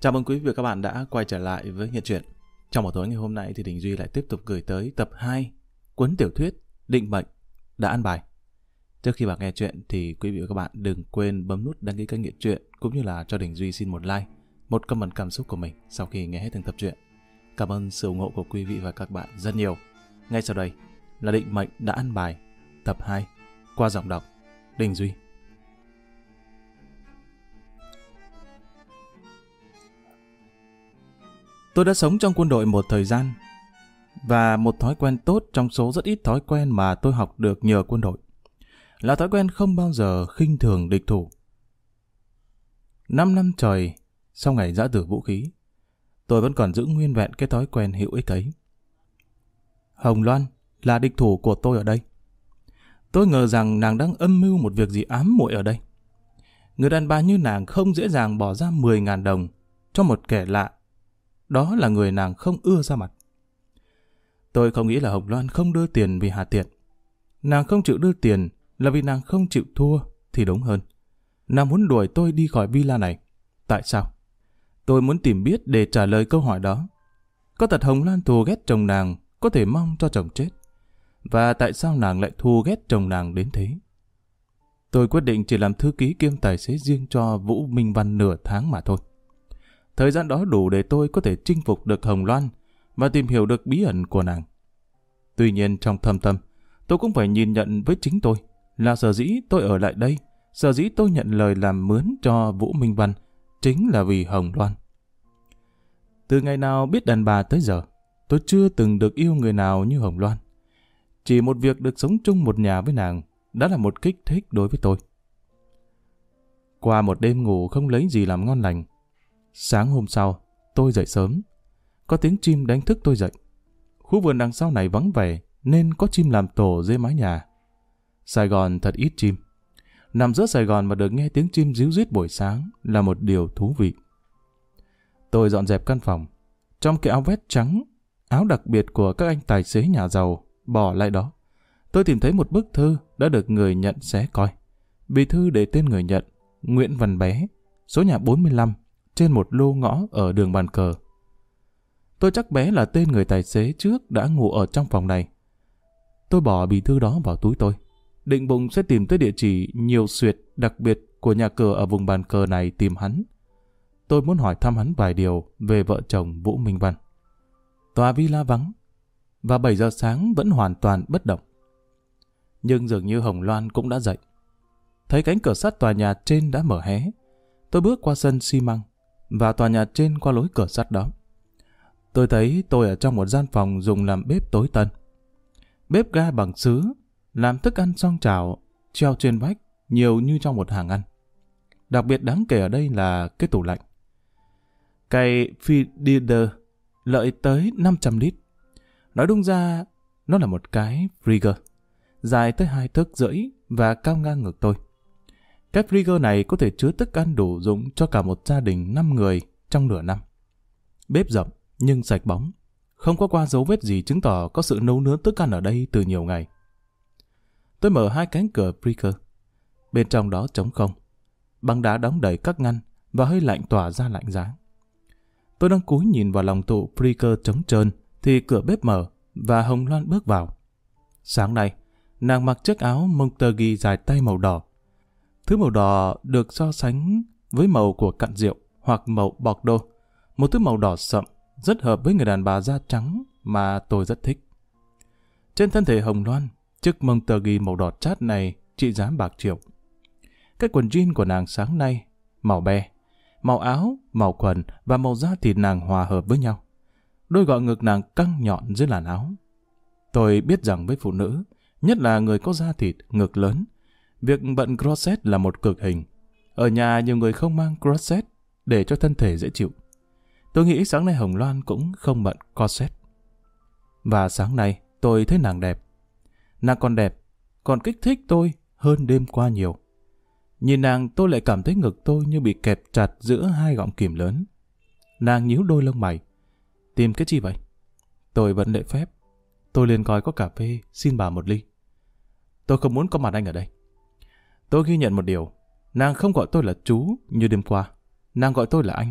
Chào mừng quý vị và các bạn đã quay trở lại với Nghệ Truyện. Trong buổi tối ngày hôm nay thì Đình Duy lại tiếp tục gửi tới tập 2 cuốn tiểu thuyết Định Mệnh Đã An Bài. Trước khi vào nghe chuyện thì quý vị và các bạn đừng quên bấm nút đăng ký kênh Nghệ Truyện cũng như là cho Đình Duy xin một like, một comment cảm xúc của mình sau khi nghe hết từng tập truyện. Cảm ơn sự ủng hộ của quý vị và các bạn rất nhiều. Ngay sau đây là Định Mệnh Đã An Bài tập 2 qua giọng đọc Đình Duy. Tôi đã sống trong quân đội một thời gian, và một thói quen tốt trong số rất ít thói quen mà tôi học được nhờ quân đội là thói quen không bao giờ khinh thường địch thủ. 5 năm trời sau ngày giã tử vũ khí, tôi vẫn còn giữ nguyên vẹn cái thói quen hữu ích ấy. Hồng Loan là địch thủ của tôi ở đây. Tôi ngờ rằng nàng đang âm mưu một việc gì ám muội ở đây. Người đàn bà như nàng không dễ dàng bỏ ra 10.000 đồng cho một kẻ lạ. Đó là người nàng không ưa ra mặt. Tôi không nghĩ là Hồng Loan không đưa tiền vì hà tiện. Nàng không chịu đưa tiền là vì nàng không chịu thua thì đúng hơn. Nàng muốn đuổi tôi đi khỏi villa này. Tại sao? Tôi muốn tìm biết để trả lời câu hỏi đó. Có thật Hồng Loan thù ghét chồng nàng có thể mong cho chồng chết? Và tại sao nàng lại thù ghét chồng nàng đến thế? Tôi quyết định chỉ làm thư ký kiêm tài xế riêng cho Vũ Minh Văn nửa tháng mà thôi. Thời gian đó đủ để tôi có thể chinh phục được Hồng Loan và tìm hiểu được bí ẩn của nàng. Tuy nhiên trong thâm tâm, tôi cũng phải nhìn nhận với chính tôi là sở dĩ tôi ở lại đây, sở dĩ tôi nhận lời làm mướn cho Vũ Minh Văn chính là vì Hồng Loan. Từ ngày nào biết đàn bà tới giờ, tôi chưa từng được yêu người nào như Hồng Loan. Chỉ một việc được sống chung một nhà với nàng đã là một kích thích đối với tôi. Qua một đêm ngủ không lấy gì làm ngon lành, sáng hôm sau, tôi dậy sớm. Có tiếng chim đánh thức tôi dậy. Khu vườn đằng sau này vắng vẻ nên có chim làm tổ dưới mái nhà. Sài Gòn thật ít chim. Nằm giữa Sài Gòn mà được nghe tiếng chim ríu rít buổi sáng là một điều thú vị. Tôi dọn dẹp căn phòng. Trong cái áo vest trắng, áo đặc biệt của các anh tài xế nhà giàu, bỏ lại đó, tôi tìm thấy một bức thư đã được người nhận xé coi. Bì thư để tên người nhận, Nguyễn Văn Bé, số nhà 45, trên một lô ngõ ở đường Bàn Cờ. Tôi chắc Bé là tên người tài xế trước đã ngủ ở trong phòng này. Tôi bỏ bì thư đó vào túi tôi, định bụng sẽ tìm tới địa chỉ nhiều xuyệt đặc biệt của nhà cửa ở vùng Bàn Cờ này tìm hắn. Tôi muốn hỏi thăm hắn vài điều về vợ chồng Vũ Minh Văn. Tòa villa vắng, và 7 giờ sáng vẫn hoàn toàn bất động. Nhưng dường như Hồng Loan cũng đã dậy. Thấy cánh cửa sắt tòa nhà trên đã mở hé, tôi bước qua sân xi măng và tòa nhà trên qua lối cửa sắt đó. Tôi thấy tôi ở trong một gian phòng dùng làm bếp tối tân. Bếp ga bằng sứ, làm thức ăn xoong chảo, treo trên vách, nhiều như trong một hàng ăn. Đặc biệt đáng kể ở đây là cái tủ lạnh. Cái Frigidaire lợi tới 500 lít. Nói đúng ra, nó là một cái freezer, dài tới 2 tấc rưỡi và cao ngang ngực tôi. Cái freezer này có thể chứa thức ăn đủ dùng cho cả một gia đình 5 người trong nửa năm. Bếp rộng nhưng sạch bóng, không có qua dấu vết gì chứng tỏ có sự nấu nướng thức ăn ở đây từ nhiều ngày. Tôi mở 2 cánh cửa freezer. Bên trong đó trống không, băng đá đóng đầy các ngăn và hơi lạnh tỏa ra lạnh giá. Tôi đang cúi nhìn vào lòng tủ freezer trống trơn thì cửa bếp mở và Hồng Loan bước vào. Sáng nay, nàng mặc chiếc áo Montague dài tay màu đỏ. Thứ màu đỏ được so sánh với màu của cặn rượu hoặc màu Bordeaux, một thứ màu đỏ sậm rất hợp với người đàn bà da trắng mà tôi rất thích. Trên thân thể Hồng Loan, chiếc Montague màu đỏ chát này trị giá bạc triệu. Cái quần jean của nàng sáng nay, màu be, màu áo, màu quần và màu da thịt nàng hòa hợp với nhau. Đôi gọn ngực nàng căng nhọn dưới làn áo. Tôi biết rằng với phụ nữ, nhất là người có da thịt, ngực lớn, việc bận corset là một cực hình. Ở nhà nhiều người không mang corset để cho thân thể dễ chịu. Tôi nghĩ sáng nay Hồng Loan cũng không bận corset. Và sáng nay tôi thấy nàng đẹp. Nàng còn đẹp, còn kích thích tôi hơn đêm qua nhiều. Nhìn nàng tôi lại cảm thấy ngực tôi như bị kẹp chặt giữa 2 gọng kìm lớn. Nàng nhíu đôi lông mày. Tìm cái chi vậy? Tôi vẫn lễ phép. Tôi liền coi có cà phê, xin bà một ly. Tôi không muốn có mặt anh ở đây. Tôi ghi nhận một điều. Nàng không gọi tôi là chú như đêm qua. Nàng gọi tôi là anh.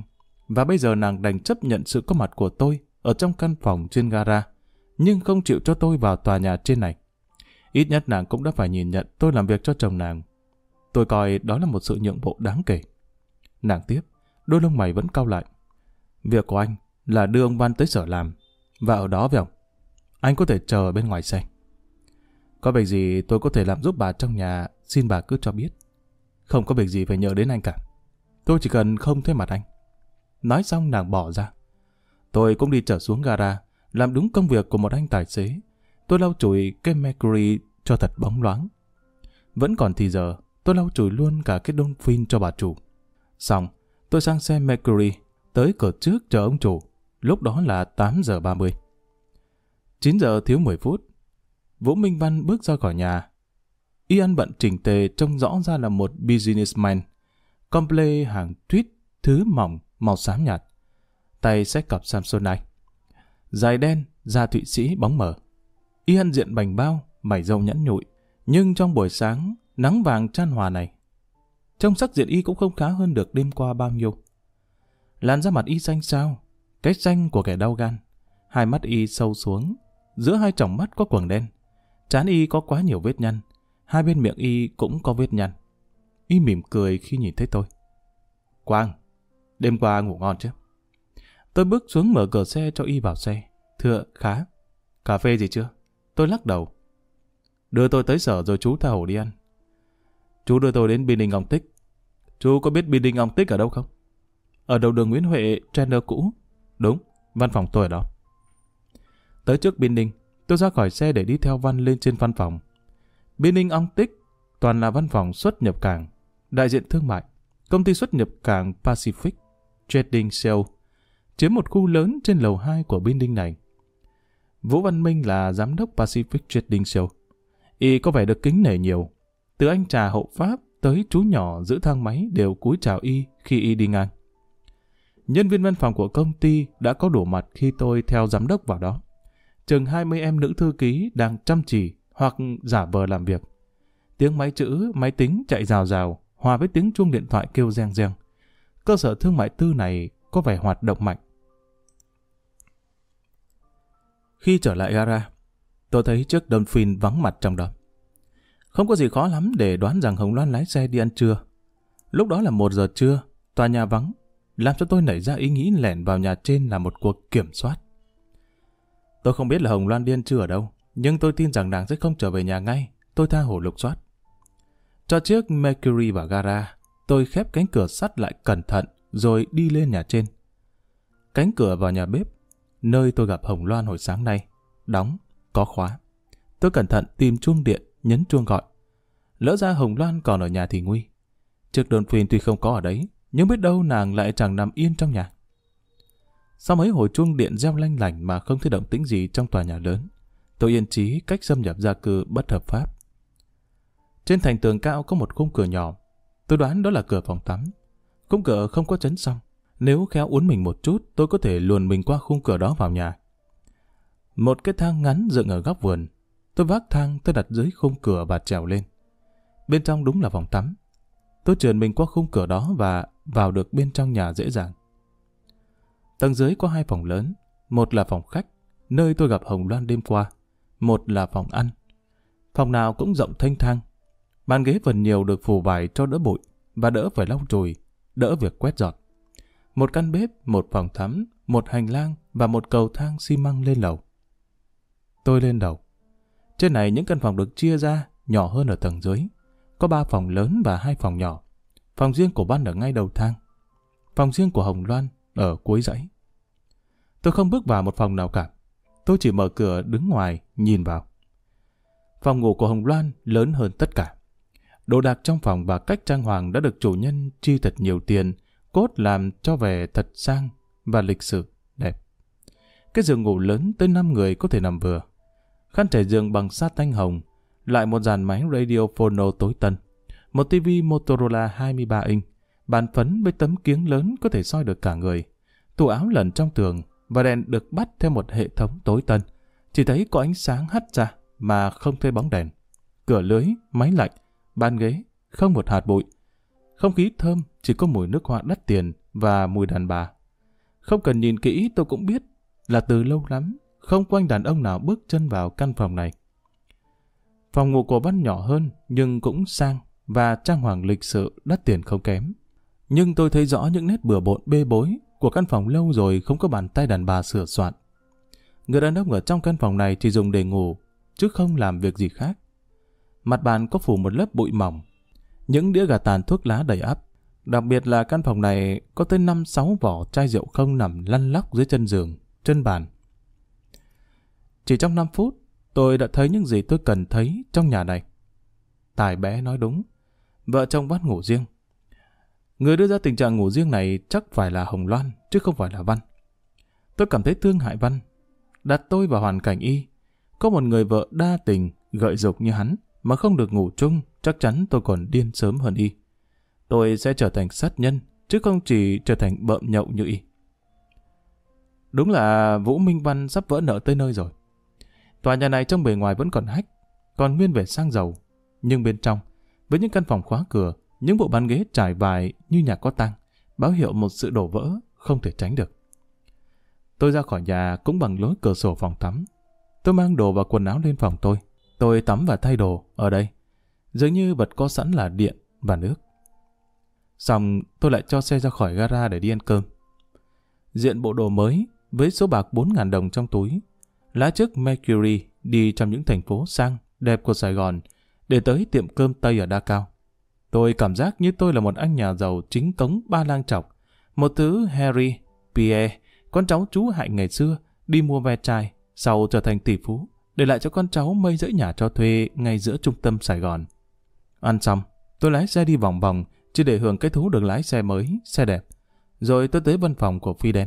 và bây giờ nàng đành chấp nhận sự có mặt của tôi ở trong căn phòng trên gara, nhưng không chịu cho tôi vào tòa nhà trên này. Ít nhất nàng cũng đã phải nhìn nhận tôi làm việc cho chồng nàng. Tôi coi đó là một sự nhượng bộ đáng kể. Nàng tiếp, đôi lông mày vẫn cau lại. Việc của anh là đưa ông Văn tới sở làm, và ở đó với ông. Anh có thể chờ bên ngoài xe. Có việc gì tôi có thể làm giúp bà trong nhà, xin bà cứ cho biết. Không có việc gì phải nhờ đến anh cả. Tôi chỉ cần không thấy mặt anh. Nói xong nàng bỏ ra. Tôi cũng đi trở xuống gara, làm đúng công việc của một anh tài xế. Tôi lau chùi cái Mercury cho thật bóng loáng. Vẫn còn thì giờ, tôi lau chùi luôn cả cái Dolphin cho bà chủ. Xong, tôi sang xe Mercury, tới cửa trước chờ ông chủ. Lúc đó là 8 giờ 30. 9 giờ thiếu 10 phút. Vũ Minh Văn bước ra khỏi nhà. Y ăn bận chỉnh tề, trông rõ ra là một businessman. Comple hàng tweed, thứ mỏng, màu xám nhạt. Tay xách cặp Samsonite. Dài đen, da Thụy Sĩ bóng mờ. Y ăn diện bành bao, mày râu nhẵn nhụi. Nhưng trong buổi sáng, nắng vàng chan hòa này, trông sắc diện Y cũng không khá hơn được đêm qua bao nhiêu. Làn da mặt Y xanh xao, cái xanh của kẻ đau gan. Hai mắt Y sâu xuống, giữa hai tròng mắt có quầng đen. Trán Y có quá nhiều vết nhăn, hai bên miệng Y cũng có vết nhăn. Y mỉm cười khi nhìn thấy tôi. Quang, đêm qua ngủ ngon chứ? Tôi bước xuống mở cửa xe cho Y vào xe. Thưa, khá. Cà phê gì chưa? Tôi lắc đầu. Đưa tôi tới sở rồi chú tha hồ đi ăn. Chú đưa tôi đến Building ông Tích. Chú có biết Building ông Tích ở đâu không? Ở đầu đường Nguyễn Huệ, trainer cũ. Đúng, văn phòng tôi ở đó. Tới trước Building, tôi ra khỏi xe để đi theo Văn lên trên văn phòng. Building ông Tích toàn là văn phòng xuất nhập cảng, đại diện thương mại, công ty xuất nhập cảng Pacific Trading Sale, chiếm một khu lớn trên lầu 2 của building này. Vũ Văn Minh là giám đốc Pacific Trading Sale. Y có vẻ được kính nể nhiều. Từ anh trà hậu Pháp tới chú nhỏ giữ thang máy đều cúi chào Y khi Y đi ngang. Nhân viên văn phòng của công ty đã có đủ mặt khi tôi theo giám đốc vào đó. Chừng 20 em nữ thư ký đang chăm chỉ hoặc giả vờ làm việc. Tiếng máy chữ, máy tính chạy rào rào, hòa với tiếng chuông điện thoại kêu reng reng. Cơ sở thương mại tư này có vẻ hoạt động mạnh. Khi trở lại gara, tôi thấy chiếc Dolphin vắng mặt trong đó. Không có gì khó lắm để đoán rằng Hồng Loan lái xe đi ăn trưa. Lúc đó là 1 giờ trưa, tòa nhà vắng, làm cho tôi nảy ra ý nghĩ lẻn vào nhà trên là một cuộc kiểm soát. Tôi không biết là Hồng Loan đi ăn trưa ở đâu, nhưng tôi tin rằng nàng sẽ không trở về nhà ngay. Tôi tha hồ lục soát. Cho chiếc Mercury vào gara, tôi khép cánh cửa sắt lại cẩn thận rồi đi lên nhà trên. Cánh cửa vào nhà bếp, nơi tôi gặp Hồng Loan hồi sáng nay, đóng, có khóa. Tôi cẩn thận tìm chuông điện, nhấn chuông gọi. Lỡ ra Hồng Loan còn ở nhà thì nguy. Chiếc Dolphin tuy không có ở đấy, nhưng biết đâu nàng lại chẳng nằm yên trong nhà. Sau mấy hồi chuông điện reo lanh lảnh mà không thấy động tĩnh gì trong tòa nhà lớn, tôi yên chí cách xâm nhập gia cư bất hợp pháp. Trên thành tường cao có một khung cửa nhỏ. Tôi đoán đó là cửa phòng tắm. Khung cửa không có chấn song. Nếu khéo uốn mình một chút, tôi có thể luồn mình qua khung cửa đó vào nhà. Một cái thang ngắn dựng ở góc vườn. Tôi vác thang tôi đặt dưới khung cửa và trèo lên. Bên trong đúng là phòng tắm. Tôi trườn mình qua khung cửa đó và vào được bên trong nhà dễ dàng. Tầng dưới có 2 phòng lớn. Một là phòng khách, nơi tôi gặp Hồng Loan đêm qua. Một là phòng ăn. Phòng nào cũng rộng thênh thang. Bàn ghế phần nhiều được phủ vải cho đỡ bụi và đỡ phải lau chùi, đỡ việc quét dọn. Một căn bếp, một phòng tắm, một hành lang và một cầu thang xi măng lên lầu. Tôi lên lầu. Trên này những căn phòng được chia ra, nhỏ hơn ở tầng dưới. Có 3 phòng lớn và 2 phòng nhỏ. Phòng riêng của Văn ở ngay đầu thang. Phòng riêng của Hồng Loan ở cuối dãy. Tôi không bước vào một phòng nào cả. Tôi chỉ mở cửa đứng ngoài, nhìn vào. Phòng ngủ của Hồng Loan lớn hơn tất cả. Đồ đạc trong phòng và cách trang hoàng đã được chủ nhân chi thật nhiều tiền, cốt làm cho vẻ thật sang và lịch sự, đẹp. Cái giường ngủ lớn tới 5 người có thể nằm vừa. Khăn trải giường bằng sa tanh hồng, lại một dàn máy radio phono tối tân, một tivi Motorola 23 inch, bàn phấn với tấm kiếng lớn có thể soi được cả người, tủ áo lẩn trong tường và đèn được bắt theo một hệ thống tối tân. Chỉ thấy có ánh sáng hắt ra mà không thấy bóng đèn. Cửa lưới, máy lạnh, bàn ghế, không một hạt bụi. Không khí thơm, chỉ có mùi nước hoa đắt tiền và mùi đàn bà. Không cần nhìn kỹ tôi cũng biết là từ lâu lắm không có anh đàn ông nào bước chân vào căn phòng này. Phòng ngủ của Văn nhỏ hơn nhưng cũng sang và trang hoàng lịch sự, đắt tiền không kém. Nhưng tôi thấy rõ những nét bừa bộn bê bối của căn phòng lâu rồi không có bàn tay đàn bà sửa soạn. Người đàn ông ở trong căn phòng này chỉ dùng để ngủ, chứ không làm việc gì khác. Mặt bàn có phủ một lớp bụi mỏng, những đĩa gà tàn thuốc lá đầy ắp. Đặc biệt là căn phòng này có tới 5-6 vỏ chai rượu không nằm lăn lóc dưới chân giường, chân bàn. Chỉ trong 5 phút, tôi đã thấy những gì tôi cần thấy trong nhà này. Tài bé nói đúng, vợ chồng Văn ngủ riêng. Người đưa ra tình trạng ngủ riêng này chắc phải là Hồng Loan, chứ không phải là Văn. Tôi cảm thấy thương hại Văn. Đặt tôi vào hoàn cảnh y, có một người vợ đa tình, gợi dục như hắn, mà không được ngủ chung, chắc chắn tôi còn điên sớm hơn y. Tôi sẽ trở thành sát nhân, chứ không chỉ trở thành bợm nhậu như y. Đúng là Vũ Minh Văn sắp vỡ nợ tới nơi rồi. Tòa nhà này trong bề ngoài vẫn còn hách, còn nguyên vẻ sang giàu. Nhưng bên trong, với những căn phòng khóa cửa, những bộ bàn ghế trải vải như nhà có tang, báo hiệu một sự đổ vỡ không thể tránh được. Tôi ra khỏi nhà cũng bằng lối cửa sổ phòng tắm. Tôi mang đồ và quần áo lên phòng tôi. Tôi tắm và thay đồ ở đây. Dường như vật có sẵn là điện và nước. Xong tôi lại cho xe ra khỏi gara để đi ăn cơm. Diện bộ đồ mới với số bạc 4.000 đồng trong túi, lái chiếc Mercury đi trong những thành phố sang, đẹp của Sài Gòn để tới tiệm cơm Tây ở Đa Cao. Tôi cảm giác như tôi là một anh nhà giàu chính cống Ba Lang Chọc, một thứ Harry, Pierre, con cháu chú Hạnh ngày xưa đi mua ve chai, sau trở thành tỷ phú, để lại cho con cháu mấy dãy nhà cho thuê ngay giữa trung tâm Sài Gòn. Ăn xong, tôi lái xe đi vòng vòng, chỉ để hưởng cái thú được lái xe mới, xe đẹp. Rồi tôi tới văn phòng của Phi Đen.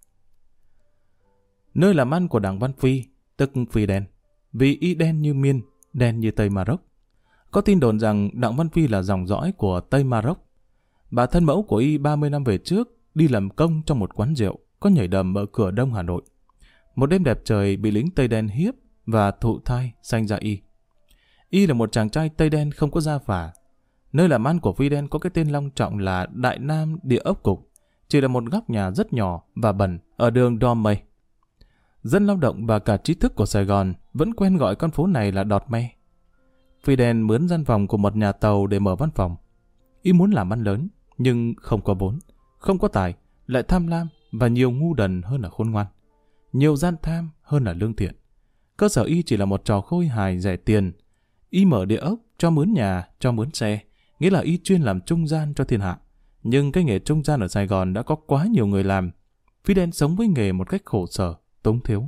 Nơi làm ăn của đảng Văn Phi, tức Phi Đen, vì y đen như miên, đen như Tây Maroc. Có tin đồn rằng đặng Văn Phi là dòng dõi của Tây Maroc. Bà thân mẫu của y 30 năm về trước đi làm công trong một quán rượu có nhảy đầm ở cửa Đông Hà Nội. Một đêm đẹp trời bị lính Tây Đen hiếp và thụ thai sanh ra y. Y là một chàng trai Tây Đen không có gia phả. Nơi làm ăn của Phi Đen có cái tên long trọng là Đại Nam Địa Ốc Cục, chỉ là một góc nhà rất nhỏ và bẩn ở đường Đom Mây. Dân lao động và cả trí thức của Sài Gòn vẫn quen gọi con phố này là Đọt Me. Phi Đen mướn gian phòng của một nhà tàu để mở văn phòng. Y muốn làm ăn lớn, nhưng không có vốn, không có tài, lại tham lam và nhiều ngu đần hơn là khôn ngoan. Nhiều gian tham hơn là lương thiện. Cơ sở y chỉ là một trò khôi hài rẻ tiền. Y mở địa ốc, cho mướn nhà, cho mướn xe, nghĩa là y chuyên làm trung gian cho thiên hạ. Nhưng cái nghề trung gian ở Sài Gòn đã có quá nhiều người làm. Phi Đen sống với nghề một cách khổ sở, túng thiếu.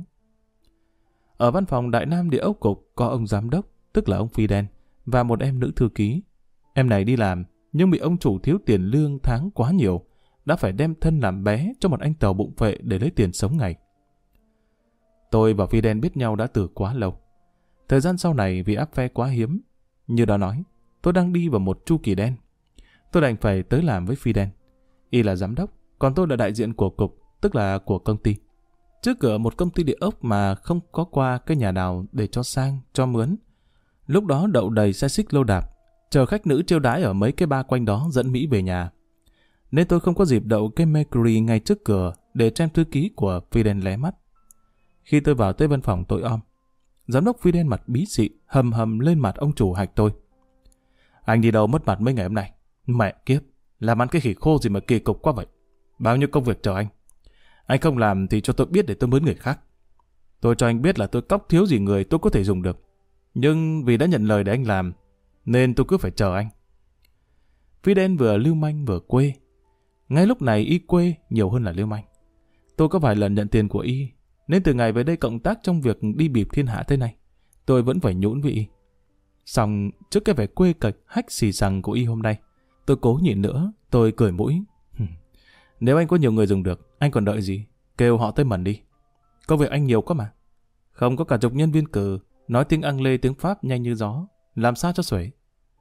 Ở văn phòng Đại Nam Địa Ốc Cục có ông giám đốc, tức là ông Phi Đen, và một em nữ thư ký. Em này đi làm, nhưng bị ông chủ thiếu tiền lương tháng quá nhiều, đã phải đem thân làm bé cho một anh tàu bụng phệ để lấy tiền sống ngày. Tôi và Phi Đen biết nhau đã từ quá lâu. Thời gian sau này vì áp phe quá hiếm, như đã nói, tôi đang đi vào một chu kỳ đen. Tôi đành phải tới làm với Phi Đen. Y là giám đốc, còn tôi là đại diện của cục, tức là của công ty. Trước cửa một công ty địa ốc mà không có qua cái nhà nào để cho sang, cho mướn. Lúc đó đậu đầy xe xích lô đạp, chờ khách nữ chiêu đãi ở mấy cái bar quanh đó dẫn Mỹ về nhà. Nên tôi không có dịp đậu cái Mercury ngay trước cửa để cho em thư ký của Phi Đen lé mắt. Khi tôi vào tới văn phòng tối om, giám đốc Phi Đen mặt bí xị hầm hầm lên mặt ông chủ hạch tôi. Anh đi đâu mất mặt mấy ngày hôm nay? Mẹ kiếp, làm ăn cái khỉ khô gì mà kỳ cục quá vậy? Bao nhiêu công việc chờ anh? Anh không làm thì cho tôi biết để tôi mướn người khác. Tôi cho anh biết là tôi cóc thiếu gì người tôi có thể dùng được. Nhưng vì đã nhận lời để anh làm, nên tôi cứ phải chờ anh. Phi Đen vừa lưu manh vừa quê. Ngay lúc này y quê nhiều hơn là lưu manh. Tôi có vài lần nhận tiền của y, nên từ ngày về đây cộng tác trong việc đi bịp thiên hạ thế này, tôi vẫn phải nhũn với y. Xong trước cái vẻ quê cạch hách xì xằng của y hôm nay, tôi cố nhịn nữa, tôi cười mũi. Nếu anh có nhiều người dùng được, anh còn đợi gì? Kêu họ tới mần đi. Công việc anh nhiều quá mà. Không có cả chục nhân viên cử, nói tiếng Anglais tiếng Pháp nhanh như gió, làm sao cho xuể.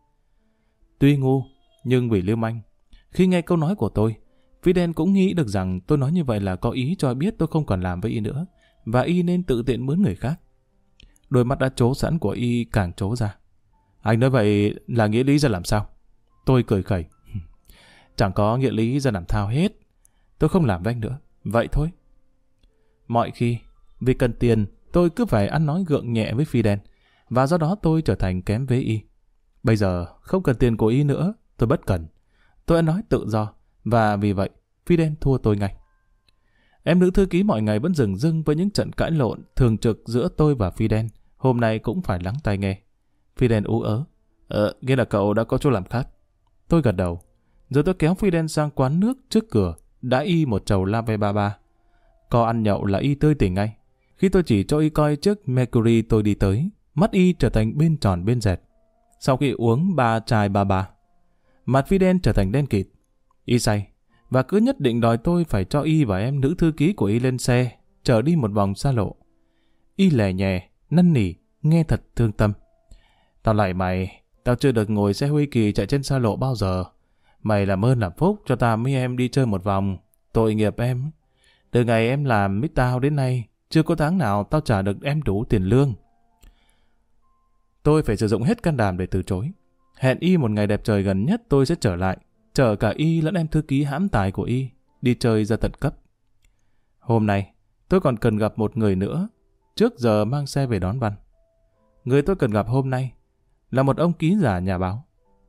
Tuy ngu, nhưng vì lưu manh, khi nghe câu nói của tôi, Phi Đen cũng nghĩ được rằng tôi nói như vậy là có ý cho biết tôi không còn làm với y nữa, và y nên tự tiện mướn người khác. Đôi mắt đã trố sẵn của y càng trố ra. Anh nói vậy là nghĩa lý ra làm sao? Tôi cười khẩy. Chẳng có nghĩa lý ra làm thao hết. Tôi không làm với anh nữa. Vậy thôi. Mọi khi, vì cần tiền, tôi cứ phải ăn nói gượng nhẹ với Fidel, và do đó tôi trở thành kém với y. Bây giờ, không cần tiền của y nữa, tôi bất cần. Tôi ăn nói tự do, và vì vậy, Fidel thua tôi ngay. Em nữ thư ký mọi ngày vẫn dửng dưng với những trận cãi lộn thường trực giữa tôi và Fidel, hôm nay cũng phải lắng tai nghe. Fidel ú ớ. Nghĩa là cậu đã có chỗ làm khác. Tôi gật đầu. Rồi tôi kéo Fidel sang quán nước trước cửa, đã y một chầu Lave Baba. Co ăn nhậu là y tươi tỉnh ngay. Khi tôi chỉ cho y coi chiếc Mercury tôi đi tới, mắt y trở thành bên tròn bên dẹt. Sau khi uống 3 chai Baba, mặt Fidel trở thành đen kịt. Y say, và cứ nhất định đòi tôi phải cho y và em nữ thư ký của y lên xe, chở đi một vòng xa lộ. Y lè nhè, năn nỉ, nghe thật thương tâm. Tao lạy mày, tao chưa được ngồi xe Huy Kỳ chạy trên xa lộ bao giờ. Mày làm ơn làm phúc cho tao với em đi chơi một vòng. Tội nghiệp em. Từ ngày em làm với tao đến nay, chưa có tháng nào tao trả được em đủ tiền lương. Tôi phải sử dụng hết can đảm để từ chối. Hẹn y một ngày đẹp trời gần nhất tôi sẽ trở lại, chở cả y lẫn em thư ký hãm tài của y, đi chơi ra tận cấp. Hôm nay, tôi còn cần gặp một người nữa, trước giờ mang xe về đón Văn. Người tôi cần gặp hôm nay là một ông ký giả nhà báo.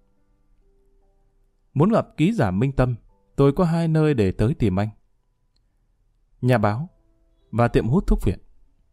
Muốn gặp ký giả Minh Tâm, tôi có 2 nơi để tới tìm anh: nhà báo và tiệm hút thuốc viện.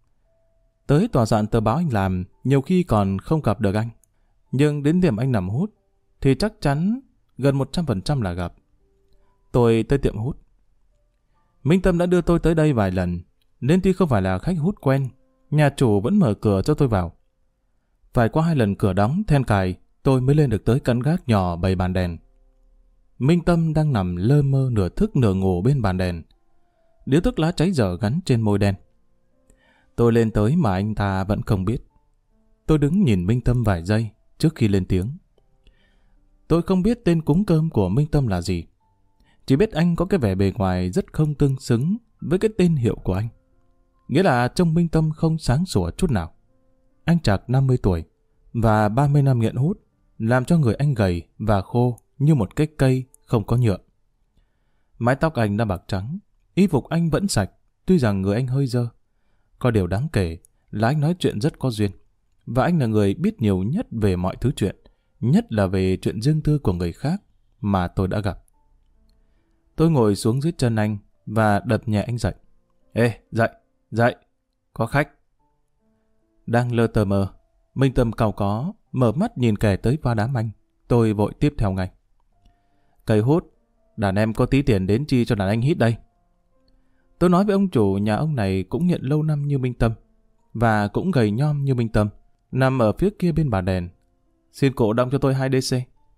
Tới tòa soạn tờ báo anh làm, nhiều khi còn không gặp được anh. Nhưng đến tiệm anh nằm hút, thì chắc chắn gần 100% là gặp. Tôi tới tiệm hút. Minh Tâm đã đưa tôi tới đây vài lần, nên tuy không phải là khách hút quen, nhà chủ vẫn mở cửa cho tôi vào. Phải qua 2 lần cửa đóng, then cài, tôi mới lên được tới căn gác nhỏ bày bàn đèn. Minh Tâm đang nằm lơ mơ nửa thức nửa ngủ bên bàn đèn. Điếu thuốc lá cháy dở gắn trên môi đen. Tôi lên tới mà anh ta vẫn không biết. Tôi đứng nhìn Minh Tâm vài giây trước khi lên tiếng. Tôi không biết tên cúng cơm của Minh Tâm là gì. Chỉ biết anh có cái vẻ bề ngoài rất không tương xứng với cái tên hiệu của anh. Nghĩa là trông Minh Tâm không sáng sủa chút nào. Anh chạc 50 tuổi và 30 năm nghiện hút, làm cho người anh gầy và khô như một cái cây không có nhựa. Mái tóc anh đã bạc trắng, y phục anh vẫn sạch, tuy rằng người anh hơi dơ. Có điều đáng kể là anh nói chuyện rất có duyên, và anh là người biết nhiều nhất về mọi thứ chuyện, nhất là về chuyện riêng tư của người khác mà tôi đã gặp. Tôi ngồi xuống dưới chân anh và đập nhẹ anh dậy. Ê, dậy, dậy, có khách. Đang lơ tờ mờ, Minh Tâm cau có, mở mắt nhìn kẻ tới va đám anh. Tôi vội tiếp theo ngay. Cây hút, đàn em có tí tiền đến chi cho đàn anh hít đây. Tôi nói với ông chủ nhà ông này cũng nghiện lâu năm như Minh Tâm, và cũng gầy nhom như Minh Tâm, nằm ở phía kia bên bàn đèn. Xin cổ đong cho tôi 2 DC.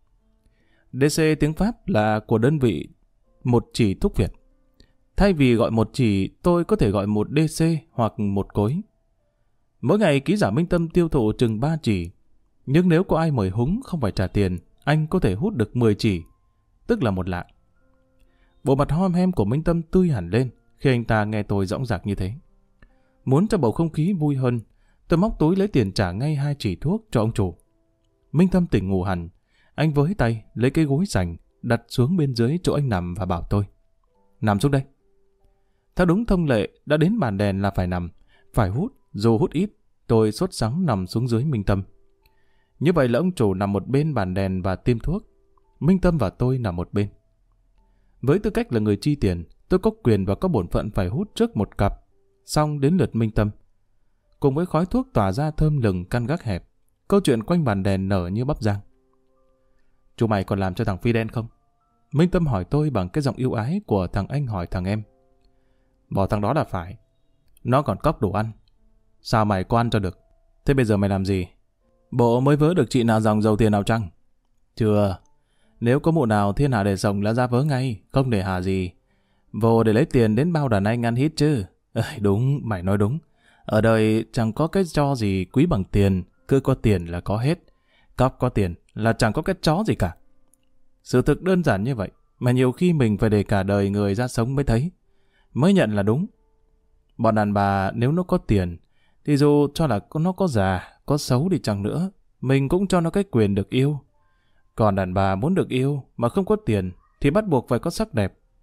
DC tiếng Pháp là của đơn vị một chỉ thuốc viện. Thay vì gọi một chỉ, tôi có thể gọi một DC hoặc một cối. Mỗi ngày ký giả Minh Tâm tiêu thụ chừng 3 chỉ, nhưng nếu có ai mời húng không phải trả tiền, anh có thể hút được 10 chỉ, tức là 1 lạng. Bộ mặt hom hem của Minh Tâm tươi hẳn lên khi anh ta nghe tôi dõng dạc như thế. Muốn cho bầu không khí vui hơn, tôi móc túi lấy tiền trả ngay 2 chỉ thuốc cho ông chủ. Minh Tâm tỉnh ngủ hẳn, anh với tay lấy cái gối sành đặt xuống bên dưới chỗ anh nằm và bảo tôi: nằm xuống đây. Theo đúng thông lệ, đã đến bàn đèn là phải nằm, phải hút, dù hút ít. Tôi sốt sắng nằm xuống dưới Minh Tâm. Như vậy là ông chủ nằm một bên bàn đèn và tiêm thuốc, Minh Tâm và tôi nằm một bên. Với tư cách là người chi tiền, tôi có quyền và có bổn phận phải hút trước một cặp, xong đến lượt Minh Tâm. Cùng với khói thuốc tỏa ra thơm lừng căn gác hẹp, câu chuyện quanh bàn đèn nở như bắp rang. Chú mày còn làm cho thằng Phi đen không? Minh Tâm hỏi tôi bằng cái giọng yêu ái của thằng anh hỏi thằng em. Bỏ thằng đó là phải. Nó còn cóc đồ ăn. Sao mày có ăn cho được? Thế bây giờ mày làm gì? Bộ mới vớ được chị nào dòng giàu tiền nào chăng? Chưa. Nếu có mụ nào thiên hạ để rồng là ra vớ ngay, không để hà gì. Vô để lấy tiền đến bao đàn anh ăn hít chứ. Đúng, mày nói đúng. Ở đời chẳng có cái cho gì quý bằng tiền, cứ có tiền là có hết. Cóc có tiền là chẳng có cái chó gì cả. Sự thực đơn giản như vậy, mà nhiều khi mình phải để cả đời người ra sống mới thấy, mới nhận là đúng. Bọn đàn bà nếu nó có tiền, thì dù cho là nó có già, có xấu đi chăng nữa, mình cũng cho nó cái quyền được yêu. Còn đàn bà muốn được yêu mà không có tiền thì bắt buộc phải có sắc đẹp.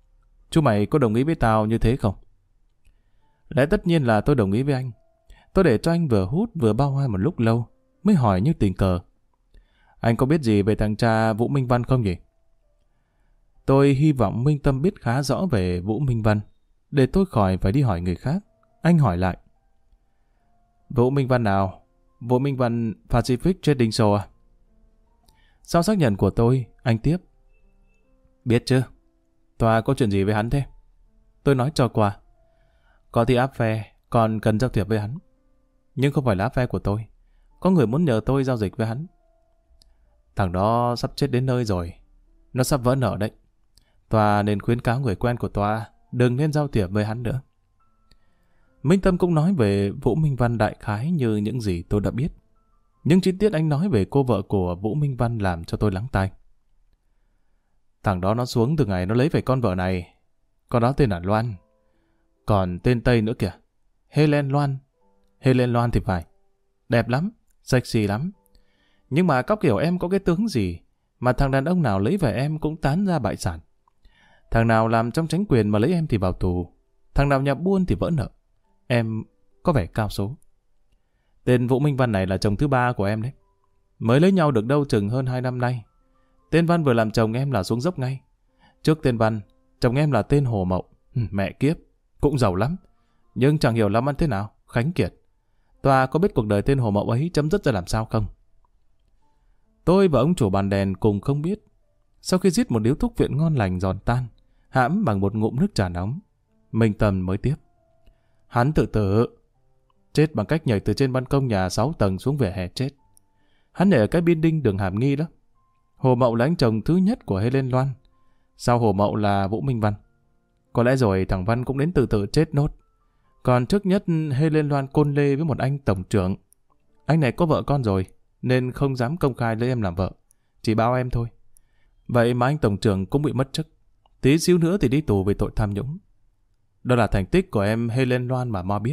Chú mày có đồng ý với tao như thế không? Lẽ tất nhiên là tôi đồng ý với anh. Tôi để cho anh vừa hút vừa bao hoa một lúc lâu, mới hỏi như tình cờ. Anh có biết gì về thằng cha Vũ Minh Văn không nhỉ? Tôi hy vọng Minh Tâm biết khá rõ về Vũ Minh Văn, để tôi khỏi phải đi hỏi người khác. Anh hỏi lại. Vũ Minh Văn nào? Vũ Minh Văn Pacific Trading Show à? Sau xác nhận của tôi, anh tiếp. Biết chứ. Tòa có chuyện gì với hắn thế? Tôi nói cho qua. Có thì áp phe, còn cần giao thiệp với hắn. Nhưng không phải là áp phe của tôi. Có người muốn nhờ tôi giao dịch với hắn. Thằng đó sắp chết đến nơi rồi. Nó sắp vỡ nợ đấy. Tòa nên khuyến cáo người quen của tòa đừng nên giao thiệp với hắn nữa. Minh Tâm cũng nói về Vũ Minh Văn đại khái như những gì tôi đã biết. Nhưng chi tiết anh nói về cô vợ của Vũ Minh Văn làm cho tôi lắng tai. Thằng đó nó xuống từ ngày nó lấy về con vợ này. Con đó tên là Loan. Còn tên Tây nữa kìa. Helen Loan. Helen Loan thì phải. Đẹp lắm, sexy lắm. Nhưng mà cóc kiểu em có cái tướng gì mà thằng đàn ông nào lấy về em cũng tán ra bại sản. Thằng nào làm trong chính quyền mà lấy em thì vào tù. Thằng nào nhà buôn thì vỡ nợ. Em có vẻ cao số. Tên Vũ Minh Văn này là chồng thứ 3 của em đấy. Mới lấy nhau được đâu chừng hơn 2 năm nay. Tên Văn vừa làm chồng em là xuống dốc ngay. Trước tên Văn, chồng em là tên Hồ Mậu. Mẹ kiếp, cũng giàu lắm. Nhưng chẳng hiểu làm ăn thế nào, Khánh Kiệt. Tòa có biết cuộc đời tên Hồ Mậu ấy chấm dứt ra làm sao không? Tôi và ông chủ bàn đèn cùng không biết. Sau khi giết một điếu thuốc viện ngon lành giòn tan, hãm bằng một ngụm nước trà nóng, Minh Tâm mới tiếp. Hắn tự tử. Chết bằng cách nhảy từ trên ban công nhà 6 tầng xuống vỉa hè chết. Hắn nhảy ở cái building đường Hàm Nghi đó. Hồ Mậu là anh chồng thứ nhất của Helen Loan. Sau Hồ Mậu là Vũ Minh Văn. Có lẽ rồi thằng Văn cũng đến tự tử chết nốt. Còn trước nhất Helen Loan côn lê với một anh tổng trưởng. Anh này có vợ con rồi, nên không dám công khai lấy em làm vợ. Chỉ bao em thôi. Vậy mà anh tổng trưởng cũng bị mất chức. Tí xíu nữa thì đi tù vì tội tham nhũng. Đó là thành tích của em Helen Loan mà Mo biết.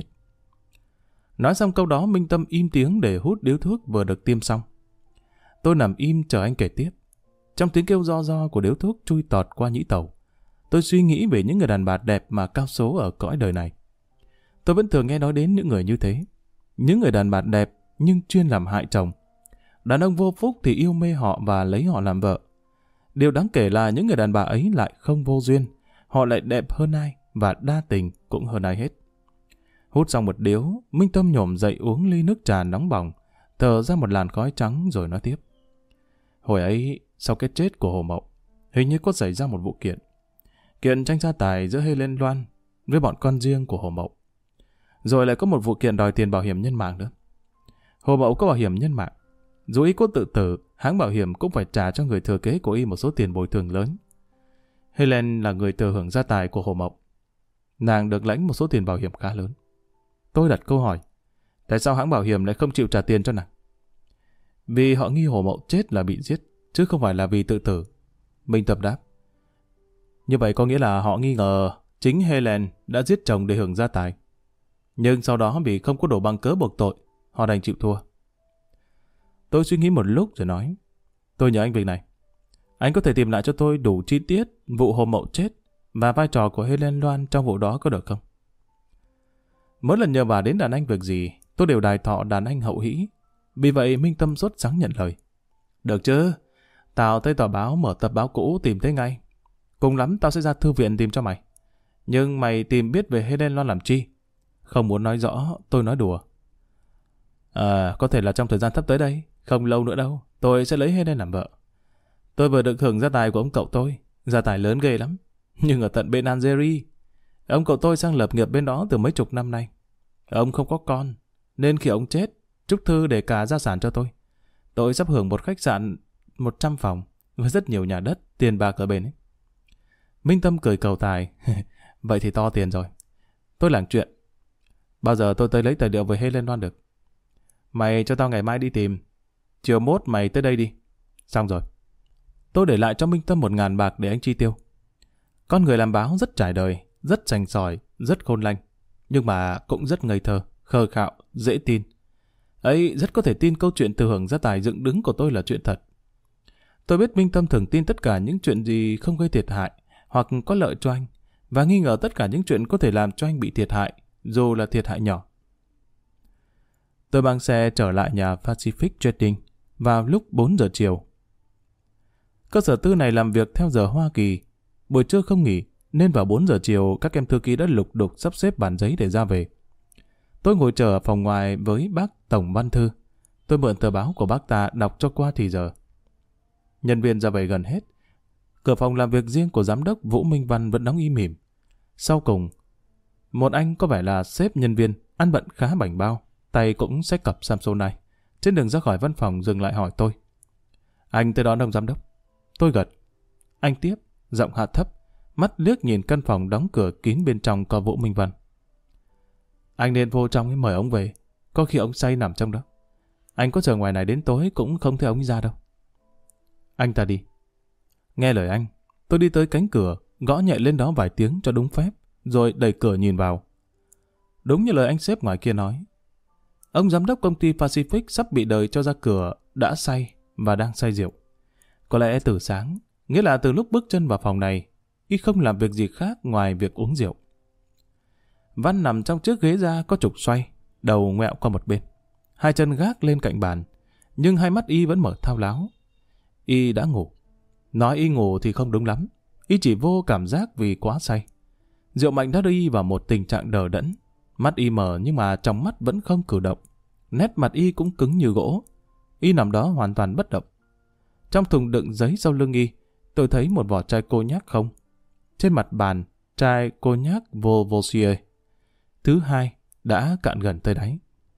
Nói xong câu đó, Minh Tâm im tiếng để hút điếu thuốc vừa được tiêm xong. Tôi nằm im chờ anh kể tiếp. Trong tiếng kêu do của điếu thuốc chui tọt qua nhĩ tàu, tôi suy nghĩ về những người đàn bà đẹp mà cao số ở cõi đời này. Tôi vẫn thường nghe nói đến những người như thế. Những người đàn bà đẹp nhưng chuyên làm hại chồng. Đàn ông vô phúc thì yêu mê họ và lấy họ làm vợ. Điều đáng kể là những người đàn bà ấy lại không vô duyên. Họ lại đẹp hơn ai và đa tình cũng hơn ai hết. Hút xong một điếu, Minh Tâm nhổm dậy uống ly nước trà nóng bỏng, thở ra một làn khói trắng rồi nói tiếp. Hồi ấy, sau cái chết của Hồ Mậu, hình như có xảy ra một vụ kiện. Kiện tranh gia tài giữa Helen Loan với bọn con riêng của Hồ Mậu. Rồi lại có một vụ kiện đòi tiền bảo hiểm nhân mạng nữa. Hồ Mậu có bảo hiểm nhân mạng. Dù y có tự tử, hãng bảo hiểm cũng phải trả cho người thừa kế của y một số tiền bồi thường lớn. Helen là người thừa hưởng gia tài của Hồ Mậu. Nàng được lãnh một số tiền bảo hiểm khá lớn. Tôi đặt câu hỏi, tại sao hãng bảo hiểm lại không chịu trả tiền cho nàng? Vì họ nghi Hồ Mậu chết là bị giết, chứ không phải là vì tự tử. Minh Tâm đáp. Như vậy có nghĩa là họ nghi ngờ chính Helen đã giết chồng để hưởng gia tài. Nhưng sau đó vì không có đủ bằng cớ buộc tội, họ đành chịu thua. Tôi suy nghĩ một lúc rồi nói, tôi nhờ anh việc này. Anh có thể tìm lại cho tôi đủ chi tiết vụ Hồ Mậu chết và vai trò của Helen Loan trong vụ đó có được không? Mỗi lần nhờ bà đến đàn anh việc gì, tôi đều đài thọ đàn anh hậu hĩ. Vì vậy Minh Tâm sốt sắng nhận lời. Được chứ, tao tới tòa báo mở tập báo cũ tìm thấy ngay. Cùng lắm tao sẽ ra thư viện tìm cho mày. Nhưng mày tìm biết về Helen Loan làm chi? Không muốn nói rõ, tôi nói đùa. Có thể là trong thời gian sắp tới đây, không lâu nữa đâu, tôi sẽ lấy Helen làm vợ. Tôi vừa được hưởng gia tài của ông cậu tôi, gia tài lớn ghê lắm, nhưng ở tận bên Algeria. Ông cậu tôi sang lập nghiệp bên đó từ mấy chục năm nay. Ông không có con, nên khi ông chết, trúc thư để cả gia sản cho tôi. Tôi sắp hưởng một khách sạn 100 phòng, với rất nhiều nhà đất, tiền bạc ở bên ấy. Minh Tâm cười cầu tài. Vậy thì to tiền rồi. Tôi lảng chuyện. Bao giờ tôi tới lấy tài liệu về Helen Loan được? Mày cho tao ngày mai đi tìm. Chiều mốt mày tới đây đi. Xong rồi. Tôi để lại cho Minh Tâm 1.000 bạc để anh chi tiêu. Con người làm báo rất trải đời, rất sành sỏi, rất khôn lanh. Nhưng mà cũng rất ngây thơ, khờ khạo, dễ tin. Ấy rất có thể tin câu chuyện từ hưởng gia tài dựng đứng của tôi là chuyện thật. Tôi biết Minh Tâm thường tin tất cả những chuyện gì không gây thiệt hại hoặc có lợi cho anh, và nghi ngờ tất cả những chuyện có thể làm cho anh bị thiệt hại, dù là thiệt hại nhỏ. Tôi mang xe trở lại nhà Pacific Trading vào lúc 4 giờ chiều. Cơ sở tư này làm việc theo giờ Hoa Kỳ, buổi trưa không nghỉ, nên vào 4 giờ chiều các em thư ký đã lục đục sắp xếp bản giấy để ra về. Tôi ngồi chờ ở phòng ngoài với bác Tổng Văn Thư. Tôi mượn tờ báo của bác ta đọc cho qua thì giờ. Nhân viên ra về gần hết. Cửa phòng làm việc riêng của giám đốc Vũ Minh Văn vẫn đóng im ỉm. Sau cùng, một anh có vẻ là sếp nhân viên, ăn bận khá bảnh bao, tay cũng xách cặp Samsonite. Trên đường ra khỏi văn phòng dừng lại hỏi tôi. Anh tới đón ông giám đốc. Tôi gật. Anh tiếp, giọng hạ thấp, mắt liếc nhìn căn phòng đóng cửa kín bên trong có Vũ Minh Văn. Anh nên vô trong ấy mời ông về, có khi ông say nằm trong đó. Anh có chờ ngoài này đến tối cũng không thấy ông ra đâu. Anh ta đi. Nghe lời anh, tôi đi tới cánh cửa, gõ nhẹ lên đó vài tiếng cho đúng phép, rồi đẩy cửa nhìn vào. Đúng như lời anh sếp ngoài kia nói. Ông giám đốc công ty Pacific sắp bị đời cho ra cửa, đã say và đang say rượu. Có lẽ từ sáng, nghĩa là từ lúc bước chân vào phòng này, y không làm việc gì khác ngoài việc uống rượu. Văn nằm trong chiếc ghế da có trục xoay, đầu ngoẹo qua một bên. Hai chân gác lên cạnh bàn, nhưng hai mắt y vẫn mở thao láo. Y đã ngủ. Nói y ngủ thì không đúng lắm. Y chỉ vô cảm giác vì quá say. Rượu mạnh đã đưa y vào một tình trạng đờ đẫn. Mắt y mở nhưng mà trong mắt vẫn không cử động. Nét mặt y cũng cứng như gỗ. Y nằm đó hoàn toàn bất động. Trong thùng đựng giấy sau lưng y, tôi thấy một vỏ chai cognac không. Trên mặt bàn, chai cognac Courvoisier thứ hai đã cạn gần tới đáy.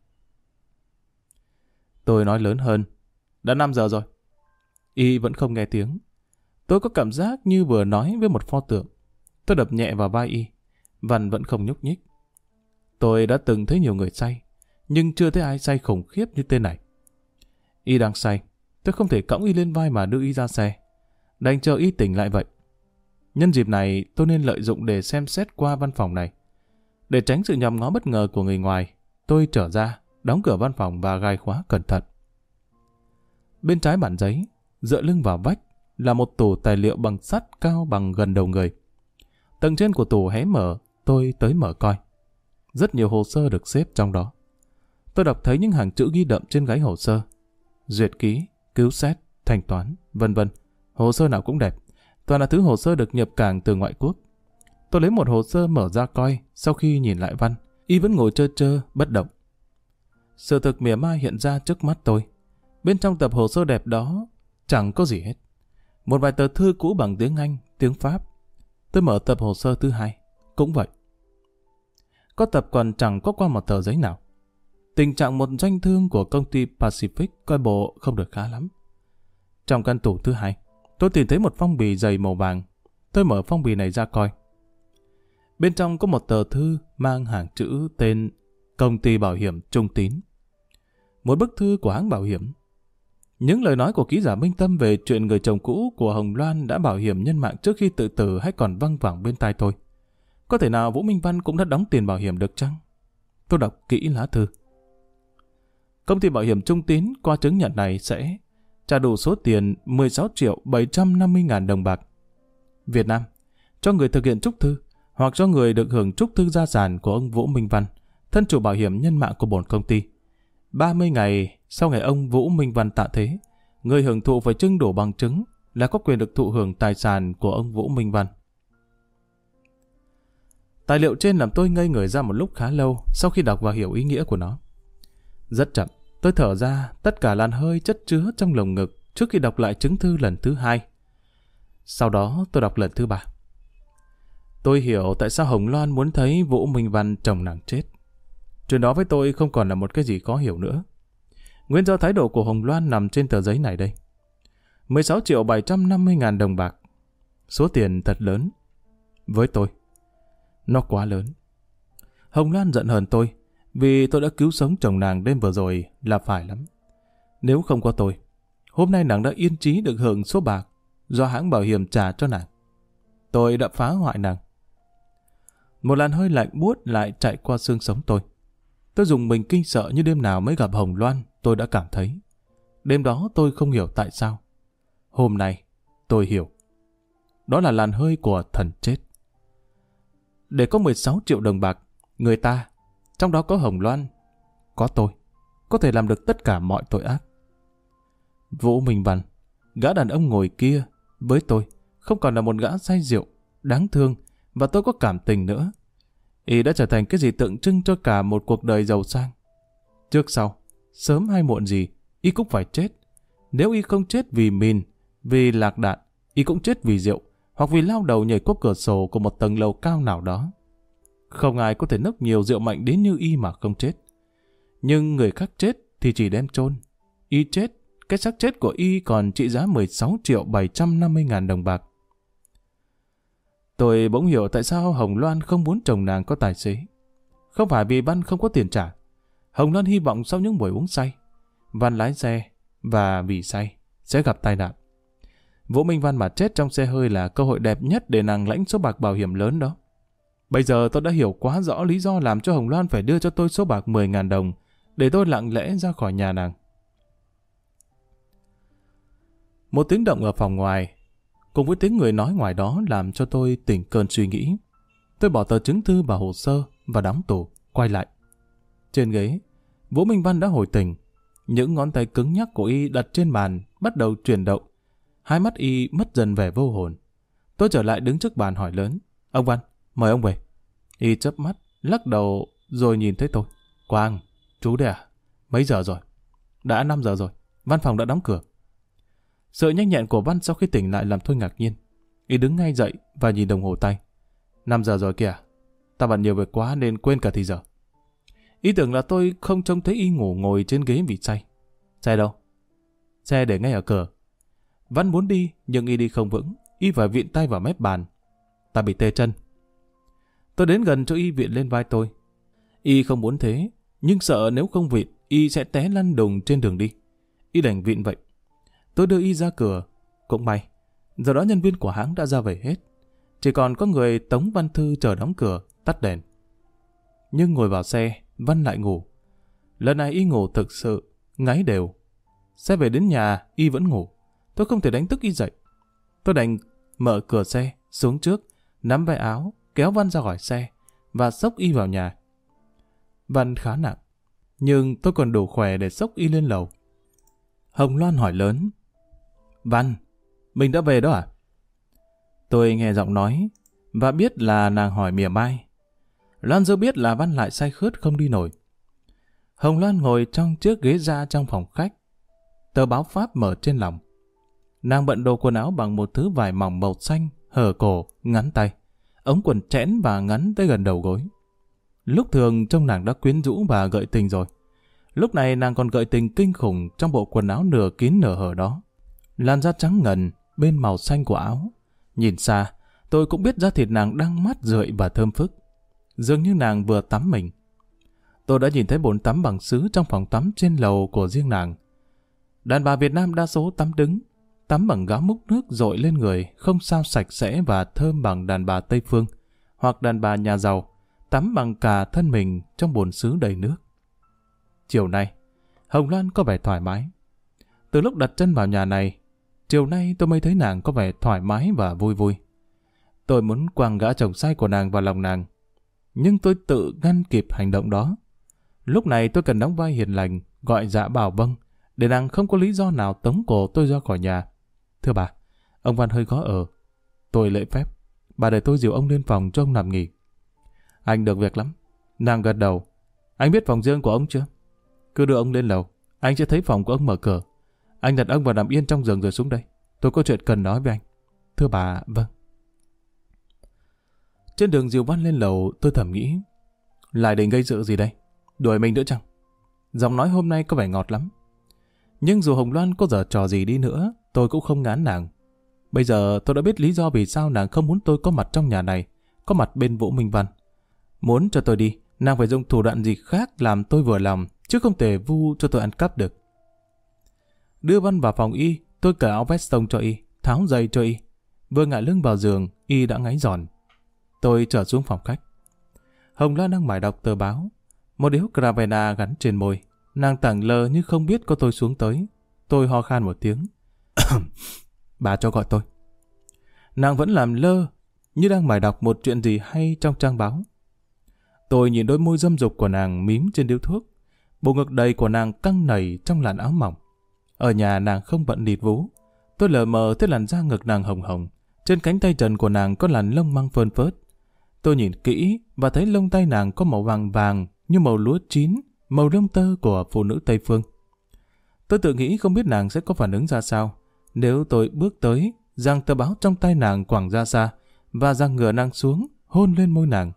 Tôi nói lớn hơn. Đã 5 giờ rồi. Y vẫn không nghe tiếng. Tôi có cảm giác như vừa nói với một pho tượng. Tôi đập nhẹ vào vai y. Văn vẫn không nhúc nhích. Tôi đã từng thấy nhiều người say, nhưng chưa thấy ai say khủng khiếp như tên này. Y đang say. Tôi không thể cõng y lên vai mà đưa y ra xe. Đành chờ y tỉnh lại vậy. Nhân dịp này tôi nên lợi dụng để xem xét qua văn phòng này. Để tránh sự nhòm ngó bất ngờ của người ngoài, tôi trở ra, đóng cửa văn phòng và gài khóa cẩn thận. Bên trái bản giấy, dựa lưng vào vách, là một tủ tài liệu bằng sắt cao bằng gần đầu người. Tầng trên của tủ hé mở, tôi tới mở coi. Rất nhiều hồ sơ được xếp trong đó. Tôi đọc thấy những hàng chữ ghi đậm trên gáy hồ sơ. Duyệt ký, cứu xét, thanh toán, vân vân. Hồ sơ nào cũng đẹp. Toàn là thứ hồ sơ được nhập cảng từ ngoại quốc. Tôi lấy một hồ sơ mở ra coi, sau khi nhìn lại Văn, y vẫn ngồi trơ trơ, bất động. Sự thực mỉa mai hiện ra trước mắt tôi. Bên trong tập hồ sơ đẹp đó, chẳng có gì hết. Một vài tờ thư cũ bằng tiếng Anh, tiếng Pháp. Tôi mở tập hồ sơ thứ hai, cũng vậy. Có tập còn chẳng có qua một tờ giấy nào. Tình trạng một doanh thương của công ty Pacific coi bộ không được khá lắm. Trong căn tủ thứ hai, tôi tìm thấy một phong bì dày màu vàng. Tôi mở phong bì này ra coi. Bên trong có một tờ thư mang hàng chữ tên Công ty Bảo hiểm Trung Tín. Một bức thư của hãng bảo hiểm. Những lời nói của ký giả Minh Tâm về chuyện người chồng cũ của Hồng Loan đã bảo hiểm nhân mạng trước khi tự tử hay còn văng vẳng bên tai tôi. Có thể nào Vũ Minh Văn cũng đã đóng tiền bảo hiểm được chăng? Tôi đọc kỹ lá thư. Công ty Bảo hiểm Trung Tín qua chứng nhận này sẽ trả đủ số tiền 16.750.000 đồng bạc Việt Nam cho người thực hiện trúc thư hoặc cho người được hưởng trúc thư gia sản của ông Vũ Minh Văn, thân chủ bảo hiểm nhân mạng của bổn công ty. 30 ngày sau ngày ông Vũ Minh Văn tạ thế, người hưởng thụ phải trưng đủ bằng chứng là có quyền được thụ hưởng tài sản của ông Vũ Minh Văn. Tài liệu trên làm tôi ngây người ra một lúc khá lâu sau khi đọc và hiểu ý nghĩa của nó. Rất chậm, tôi thở ra tất cả làn hơi chất chứa trong lồng ngực trước khi đọc lại chứng thư lần thứ hai. Sau đó tôi đọc lần thứ ba. Tôi hiểu tại sao Hồng Loan muốn thấy Vũ Minh Văn chồng nàng chết. Chuyện đó với tôi không còn là một cái gì khó hiểu nữa. Nguyên do thái độ của Hồng Loan nằm trên tờ giấy này đây. 16.750.000 đồng bạc. Số tiền thật lớn. Với tôi, nó quá lớn. Hồng Loan giận hờn tôi vì tôi đã cứu sống chồng nàng đêm vừa rồi là phải lắm. Nếu không có tôi, hôm nay nàng đã yên trí được hưởng số bạc do hãng bảo hiểm trả cho nàng. Tôi đã phá hoại nàng. Một làn hơi lạnh buốt lại chạy qua xương sống tôi. Tôi dùng mình kinh sợ như đêm nào mới gặp Hồng Loan tôi đã cảm thấy. Đêm đó tôi không hiểu tại sao. Hôm nay tôi hiểu. Đó là làn hơi của thần chết. để có 16 triệu đồng bạc, người ta, trong đó có Hồng Loan, có tôi, có thể làm được tất cả mọi tội ác. Vũ Minh Văn, gã đàn ông ngồi kia, với tôi, không còn là một gã say rượu, đáng thương, và tôi có cảm tình nữa. Y đã trở thành cái gì tượng trưng cho cả một cuộc đời giàu sang. Trước sau, sớm hay muộn gì, Y cũng phải chết. Nếu Y không chết vì mìn, vì lạc đạn, Y cũng chết vì rượu, hoặc vì lao đầu nhảy qua cửa sổ của một tầng lầu cao nào đó. Không ai có thể nốc nhiều rượu mạnh đến như Y mà không chết. Nhưng người khác chết thì chỉ đem chôn. Y chết, cái xác chết của Y còn trị giá 16 triệu 750 ngàn đồng bạc. Tôi bỗng hiểu tại sao Hồng Loan không muốn chồng nàng có tài xế. Không phải vì Văn không có tiền trả. Hồng Loan hy vọng sau những buổi uống say, Văn lái xe và vì say sẽ gặp tai nạn. Vũ Minh Văn mà chết trong xe hơi là cơ hội đẹp nhất để nàng lãnh số bạc bảo hiểm lớn đó. Bây giờ tôi đã hiểu quá rõ lý do làm cho Hồng Loan phải đưa cho tôi số bạc 10.000 đồng để tôi lặng lẽ ra khỏi nhà nàng. Một tiếng động ở phòng ngoài, cùng với tiếng người nói ngoài đó làm cho tôi tỉnh cơn suy nghĩ. Tôi bỏ tờ chứng thư vào hồ sơ và đóng tủ, quay lại. Trên ghế, Vũ Minh Văn đã hồi tỉnh. Những ngón tay cứng nhắc của Y đặt trên bàn bắt đầu chuyển động. Hai mắt Y mất dần vẻ vô hồn. Tôi trở lại đứng trước bàn hỏi lớn. Ông Văn, mời ông về. Y chớp mắt, lắc đầu rồi nhìn thấy tôi. Quang, chú đây à? Mấy giờ rồi? Đã 5 giờ rồi. Văn phòng đã đóng cửa. Sự nhanh nhẹn của Văn sau khi tỉnh lại làm tôi ngạc nhiên. Y đứng ngay dậy và nhìn đồng hồ tay. 5 giờ rồi kìa. Ta bận nhiều việc quá nên quên cả thì giờ. Y tưởng là tôi không trông thấy Y ngủ ngồi trên ghế vì say. Xe đâu? Xe để ngay ở cửa. Văn muốn đi nhưng Y đi không vững. Y phải vịn tay vào mép bàn. Ta bị tê chân. Tôi đến gần cho Y vịn lên vai tôi. Y không muốn thế, nhưng sợ nếu không vịn, Y sẽ té lăn đùng trên đường đi. Y đành vịn vậy. Tôi đưa Y ra cửa. Cũng may, giờ đó nhân viên của hãng đã ra về hết. Chỉ còn có người Tống Văn Thư chờ đóng cửa, tắt đèn. Nhưng ngồi vào xe, Văn lại ngủ. Lần này Y ngủ thực sự, ngáy đều. Xe về đến nhà, Y vẫn ngủ. Tôi không thể đánh thức Y dậy. Tôi đành mở cửa xe, xuống trước, nắm vai áo, kéo Văn ra khỏi xe và xốc Y vào nhà. Văn khá nặng, nhưng tôi còn đủ khỏe để xốc Y lên lầu. Hồng Loan hỏi lớn. Văn, mình đã về đó à? Tôi nghe giọng nói và biết là nàng hỏi mỉa mai. Loan dơ biết là Văn lại say khướt không đi nổi. Hồng Loan ngồi trong chiếc ghế da trong phòng khách, tờ báo Pháp mở trên lòng. Nàng bận đồ quần áo bằng một thứ vải mỏng màu xanh, hở cổ, ngắn tay, ống quần chẽn và ngắn tới gần đầu gối. Lúc thường trông nàng đã quyến rũ và gợi tình rồi. Lúc này nàng còn gợi tình kinh khủng trong bộ quần áo nửa kín nửa hở đó. Làn da trắng ngần bên màu xanh của áo. Nhìn xa, tôi cũng biết da thịt nàng đang mát rượi và thơm phức. Dường như nàng vừa tắm mình. Tôi đã nhìn thấy bồn tắm bằng sứ trong phòng tắm trên lầu của riêng nàng. Đàn bà Việt Nam đa số tắm đứng, tắm bằng gáo múc nước dội lên người, không sao sạch sẽ và thơm bằng đàn bà Tây Phương, hoặc đàn bà nhà giàu, tắm bằng cả thân mình trong bồn sứ đầy nước. Chiều nay, Hồng Loan có vẻ thoải mái. Từ lúc đặt chân vào nhà này, chiều nay tôi mới thấy nàng có vẻ thoải mái và vui vui. Tôi muốn quăng gã chồng say của nàng vào lòng nàng, nhưng tôi tự ngăn kịp hành động đó. Lúc này tôi cần đóng vai hiền lành, gọi dạ bảo vâng, để nàng không có lý do nào tống cổ tôi ra khỏi nhà. Thưa bà, ông Văn hơi khó ở. Tôi lễ phép, bà để tôi dìu ông lên phòng cho ông nằm nghỉ. Anh được việc lắm. Nàng gật đầu. Anh biết phòng riêng của ông chưa? Cứ đưa ông lên lầu, anh sẽ thấy phòng của ông mở cửa. Anh đặt ông vào nằm yên trong giường rồi xuống đây. Tôi có chuyện cần nói với anh. Thưa bà, vâng. Trên đường dìu Văn lên lầu, tôi thầm nghĩ, lại định gây sự gì đây? Đuổi mình nữa chăng? Giọng nói hôm nay có vẻ ngọt lắm. Nhưng dù Hồng Loan có giở trò gì đi nữa, tôi cũng không ngán nàng. Bây giờ tôi đã biết lý do vì sao nàng không muốn tôi có mặt trong nhà này, có mặt bên Vũ Minh Văn. Muốn cho tôi đi, nàng phải dùng thủ đoạn gì khác làm tôi vừa lòng, chứ không thể vu cho tôi ăn cắp được. Đưa Văn vào phòng Y, tôi cởi áo vest tông cho Y, tháo giày cho Y. Vừa ngả lưng vào giường, Y đã ngáy giòn. Tôi trở xuống phòng khách. Hồng Loan đang mải đọc tờ báo. Một điếu Gravena gắn trên môi. Nàng tảng lờ như không biết có tôi xuống tới. Tôi ho khan một tiếng. Bà cho gọi tôi. Nàng vẫn làm lơ, như đang mải đọc một chuyện gì hay trong trang báo. Tôi nhìn đôi môi dâm dục của nàng mím trên điếu thuốc, bộ ngực đầy của nàng căng nảy trong làn áo mỏng. Ở nhà nàng không bận nịt vú, tôi lờ mờ thấy làn da ngực nàng hồng hồng, trên cánh tay trần của nàng có làn lông măng phơn phớt. Tôi nhìn kỹ và thấy lông tay nàng có màu vàng vàng như màu lúa chín, màu lông tơ của phụ nữ Tây Phương. Tôi tự nghĩ không biết nàng sẽ có phản ứng ra sao nếu tôi bước tới, giang tờ báo trong tay nàng quẳng ra xa và giang ngửa nàng xuống, hôn lên môi nàng.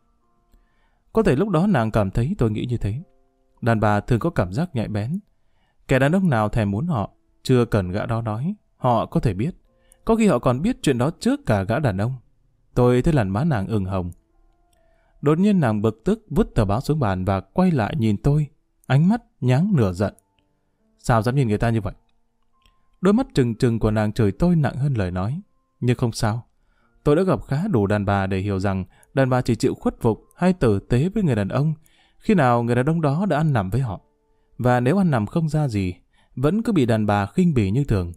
Có thể lúc đó nàng cảm thấy tôi nghĩ như thế. Đàn bà thường có cảm giác nhạy bén. Kẻ đàn ông nào thèm muốn họ, chưa cần gã đó nói, họ có thể biết. Có khi họ còn biết chuyện đó trước cả gã đàn ông. Tôi thấy làn má nàng ửng hồng. Đột nhiên nàng bực tức vứt tờ báo xuống bàn và quay lại nhìn tôi, ánh mắt nháng nửa giận. Sao dám nhìn người ta như vậy? Đôi mắt trừng trừng của nàng chửi tôi nặng hơn lời nói. Nhưng không sao. Tôi đã gặp khá đủ đàn bà để hiểu rằng đàn bà chỉ chịu khuất phục hay tử tế với người đàn ông khi nào người đàn ông đó đã ăn nằm với họ. Và nếu ăn nằm không ra gì, vẫn cứ bị đàn bà khinh bỉ như thường.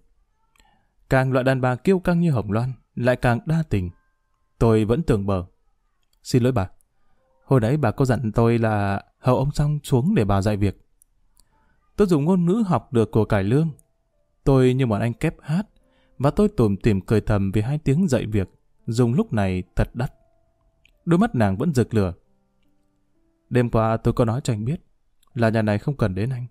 Càng loại đàn bà kiêu căng như Hồng Loan, lại càng đa tình. Tôi vẫn tưởng bờ. Xin lỗi bà. Hồi nãy bà có dặn tôi là hầu ông xong xuống để bà dạy việc. Tôi dùng ngôn ngữ học được của cải lương. Tôi như một anh kép hát, và tôi tủm tỉm cười thầm vì 2 tiếng dạy việc, dùng lúc này thật đắt. Đôi mắt nàng vẫn rực lửa. Đêm qua tôi có nói cho anh biết là nhà này không cần đến anh.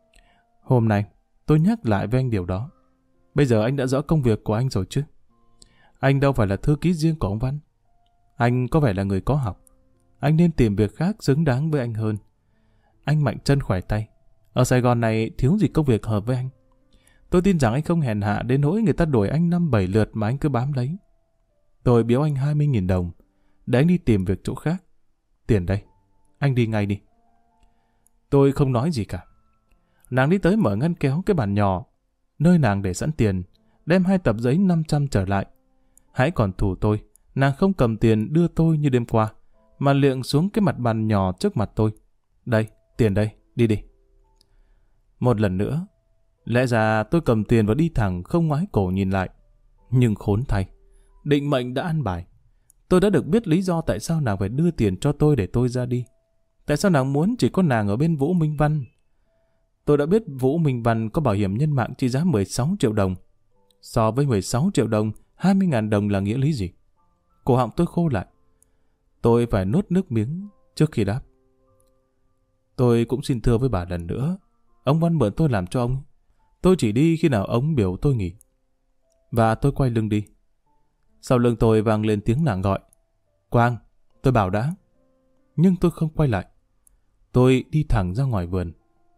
Hôm nay tôi nhắc lại với anh điều đó. Bây giờ anh đã rõ công việc của anh rồi chứ. Anh đâu phải là thư ký riêng của ông Văn. Anh có vẻ là người có học. Anh nên tìm việc khác xứng đáng với anh hơn. Anh mạnh chân khỏe tay. Ở Sài Gòn này thiếu gì công việc hợp với anh. Tôi tin rằng anh không hèn hạ đến nỗi người ta đuổi anh 5-7 lượt mà anh cứ bám lấy. Tôi biếu anh 20.000 đồng để anh đi tìm việc chỗ khác. Tiền đây. Anh đi ngay đi. Tôi không nói gì cả. Nàng đi tới mở ngăn kéo cái bàn nhỏ, nơi nàng để sẵn tiền, đem 2 tập giấy 500 trở lại. Hãy còn thù tôi, nàng không cầm tiền đưa tôi như đêm qua, mà liệng xuống cái mặt bàn nhỏ trước mặt tôi. Đây, tiền đây, đi đi. Một lần nữa, lẽ ra tôi cầm tiền và đi thẳng không ngoái cổ nhìn lại. Nhưng khốn thay, định mệnh đã ăn bài. Tôi đã được biết lý do tại sao nàng phải đưa tiền cho tôi để tôi ra đi. Tại sao nàng muốn chỉ có nàng ở bên Vũ Minh Văn. Tôi đã biết Vũ Minh Văn có bảo hiểm nhân mạng trị giá 16 triệu đồng. So với 16 triệu đồng, 20.000 đồng là nghĩa lý gì? Cổ họng tôi khô lại. Tôi phải nuốt nước miếng trước khi đáp. Tôi cũng xin thưa với bà lần nữa. Ông Văn mượn tôi làm cho ông. Tôi chỉ đi khi nào ông biểu tôi nghỉ. Và tôi quay lưng đi. Sau lưng tôi vang lên tiếng nàng gọi. Quang, tôi bảo đã. Nhưng tôi không quay lại. Tôi đi thẳng ra ngoài vườn.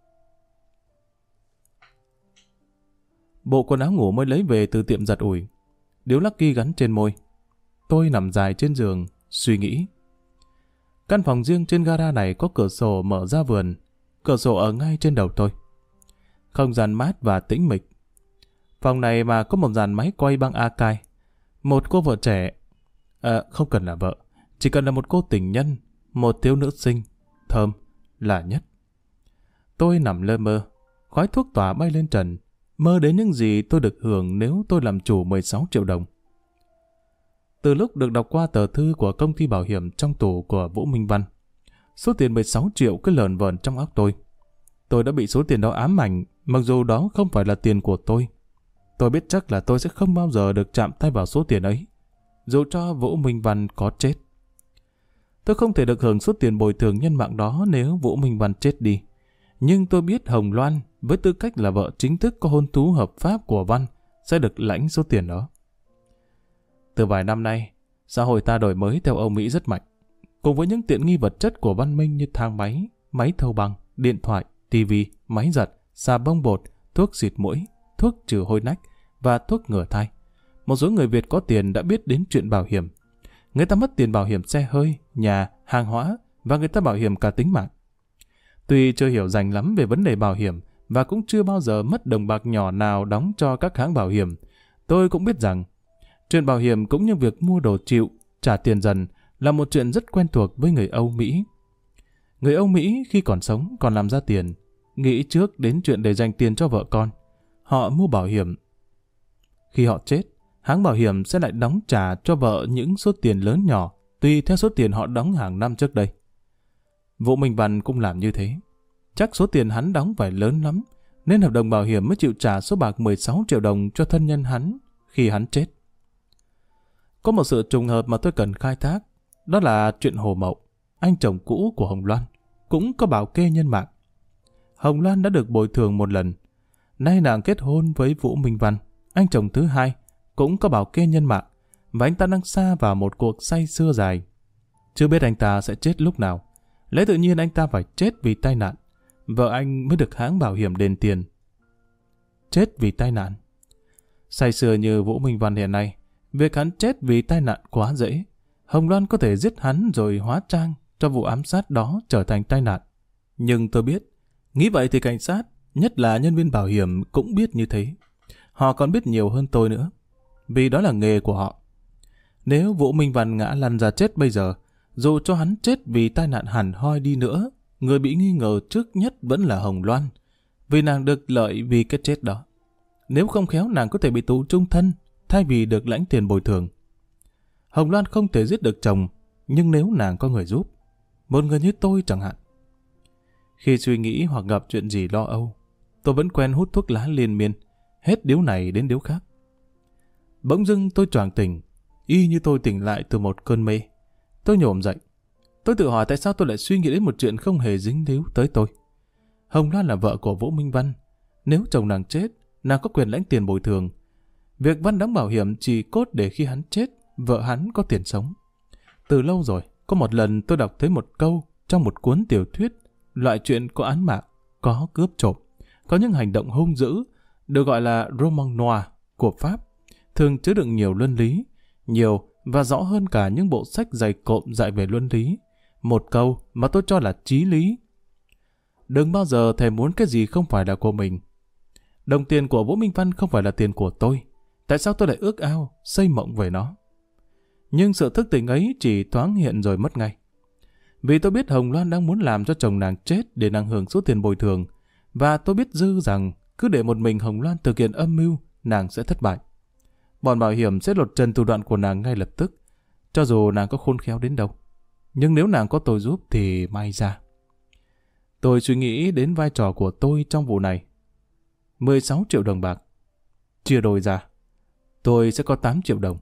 Bộ quần áo ngủ mới lấy về từ tiệm giặt ủi. Điếu Lucky gắn trên môi. Tôi nằm dài trên giường, suy nghĩ. Căn phòng riêng trên gara này có cửa sổ mở ra vườn. Cửa sổ ở ngay trên đầu tôi. Không gian mát và tĩnh mịch. Phòng này mà có một dàn máy quay băng Akai. Một cô vợ trẻ. Không cần là vợ. Chỉ cần là một cô tình nhân. Một thiếu nữ xinh. Thơm. Là nhất. Tôi nằm lơ mơ. Khói thuốc tỏa bay lên trần. Mơ đến những gì tôi được hưởng nếu tôi làm chủ 16 triệu đồng. Từ lúc được đọc qua tờ thư của công ty bảo hiểm trong tủ của Vũ Minh Văn, số tiền 16 triệu cứ lờn vờn trong óc tôi. Tôi đã bị số tiền đó ám ảnh, mặc dù đó không phải là tiền của tôi. Tôi biết chắc là tôi sẽ không bao giờ được chạm tay vào số tiền ấy, dù cho Vũ Minh Văn có chết. Tôi không thể được hưởng số tiền bồi thường nhân mạng đó nếu Vũ Minh Văn chết đi. Nhưng tôi biết Hồng Loan, với tư cách là vợ chính thức có hôn thú hợp pháp của Văn, sẽ được lãnh số tiền đó. Từ vài năm nay, xã hội ta đổi mới theo Âu Mỹ rất mạnh. Cùng với những tiện nghi vật chất của văn minh như thang máy, máy thâu băng, điện thoại, tivi, máy giặt, xà bông bột, thuốc xịt mũi, thuốc trừ hôi nách và thuốc ngừa thai. Một số người Việt có tiền đã biết đến chuyện bảo hiểm. Người ta mất tiền bảo hiểm xe hơi, nhà, hàng hóa và người ta bảo hiểm cả tính mạng. Tuy chưa hiểu rành lắm về vấn đề bảo hiểm và cũng chưa bao giờ mất đồng bạc nhỏ nào đóng cho các hãng bảo hiểm, tôi cũng biết rằng chuyện bảo hiểm cũng như việc mua đồ chịu, trả tiền dần là một chuyện rất quen thuộc với người Âu Mỹ. Người Âu Mỹ khi còn sống còn làm ra tiền, nghĩ trước đến chuyện để dành tiền cho vợ con. Họ mua bảo hiểm. Khi họ chết, hãng bảo hiểm sẽ lại đóng trả cho vợ những số tiền lớn nhỏ, tùy theo số tiền họ đóng hàng năm trước đây. Vũ Minh Văn cũng làm như thế. Chắc số tiền hắn đóng phải lớn lắm, nên hợp đồng bảo hiểm mới chịu trả số bạc 16 triệu đồng cho thân nhân hắn khi hắn chết. Có một sự trùng hợp mà tôi cần khai thác, đó là chuyện Hồ Mậu, anh chồng cũ của Hồng Loan, cũng có bảo kê nhân mạng. Hồng Loan đã được bồi thường một lần. Nay nàng kết hôn với Vũ Minh Văn, anh chồng thứ hai, cũng có bảo kê nhân mạng, và anh ta đang sa vào một cuộc say sưa dài. Chưa biết anh ta sẽ chết lúc nào. Lẽ tự nhiên anh ta phải chết vì tai nạn, vợ anh mới được hãng bảo hiểm đền tiền. Chết vì tai nạn. Say sưa như Vũ Minh Văn hiện nay, việc hắn chết vì tai nạn quá dễ. Hồng Loan có thể giết hắn rồi hóa trang cho vụ ám sát đó trở thành tai nạn. Nhưng tôi biết, nghĩ vậy thì cảnh sát, nhất là nhân viên bảo hiểm cũng biết như thế. Họ còn biết nhiều hơn tôi nữa, vì đó là nghề của họ. Nếu Vũ Minh Văn ngã lăn ra chết bây giờ, dù cho hắn chết vì tai nạn hẳn hoi đi nữa, người bị nghi ngờ trước nhất vẫn là Hồng Loan, vì nàng được lợi vì cái chết đó. Nếu không khéo nàng có thể bị tù chung thân, thay vì được lãnh tiền bồi thường. Hồng Loan không thể giết được chồng, nhưng nếu nàng có người giúp, một người như tôi chẳng hạn. Khi suy nghĩ hoặc gặp chuyện gì lo âu, tôi vẫn quen hút thuốc lá liên miên, hết điếu này đến điếu khác. Bỗng dưng tôi choàng tỉnh, y như tôi tỉnh lại từ một cơn mê. Tôi nhổm dậy. Tôi tự hỏi tại sao tôi lại suy nghĩ đến một chuyện không hề dính líu tới tôi. Hồng Loan là vợ của Vũ Minh Văn. Nếu chồng nàng chết, nàng có quyền lãnh tiền bồi thường. Việc Văn đóng bảo hiểm chỉ cốt để khi hắn chết, vợ hắn có tiền sống. Từ lâu rồi, có một lần tôi đọc thấy một câu trong một cuốn tiểu thuyết, loại chuyện có án mạng, có cướp trộm, có những hành động hung dữ, được gọi là roman noir của Pháp, thường chứa đựng nhiều luân lý, nhiều và rõ hơn cả những bộ sách dày cộm dạy về luân lý. Một câu mà tôi cho là chí lý. Đừng bao giờ thèm muốn cái gì không phải là của mình. Đồng tiền của Vũ Minh Văn không phải là tiền của tôi. Tại sao tôi lại ước ao, xây mộng về nó? Nhưng sự thức tỉnh ấy chỉ thoáng hiện rồi mất ngay. Vì tôi biết Hồng Loan đang muốn làm cho chồng nàng chết để nàng hưởng số tiền bồi thường. Và tôi biết dư rằng cứ để một mình Hồng Loan thực hiện âm mưu, nàng sẽ thất bại. Bọn bảo hiểm sẽ lột trần thủ đoạn của nàng ngay lập tức, cho dù nàng có khôn khéo đến đâu. Nhưng nếu nàng có tôi giúp thì may ra. Tôi suy nghĩ đến vai trò của tôi trong vụ này. 16 triệu đồng bạc. Chia đôi ra, tôi sẽ có 8 triệu đồng.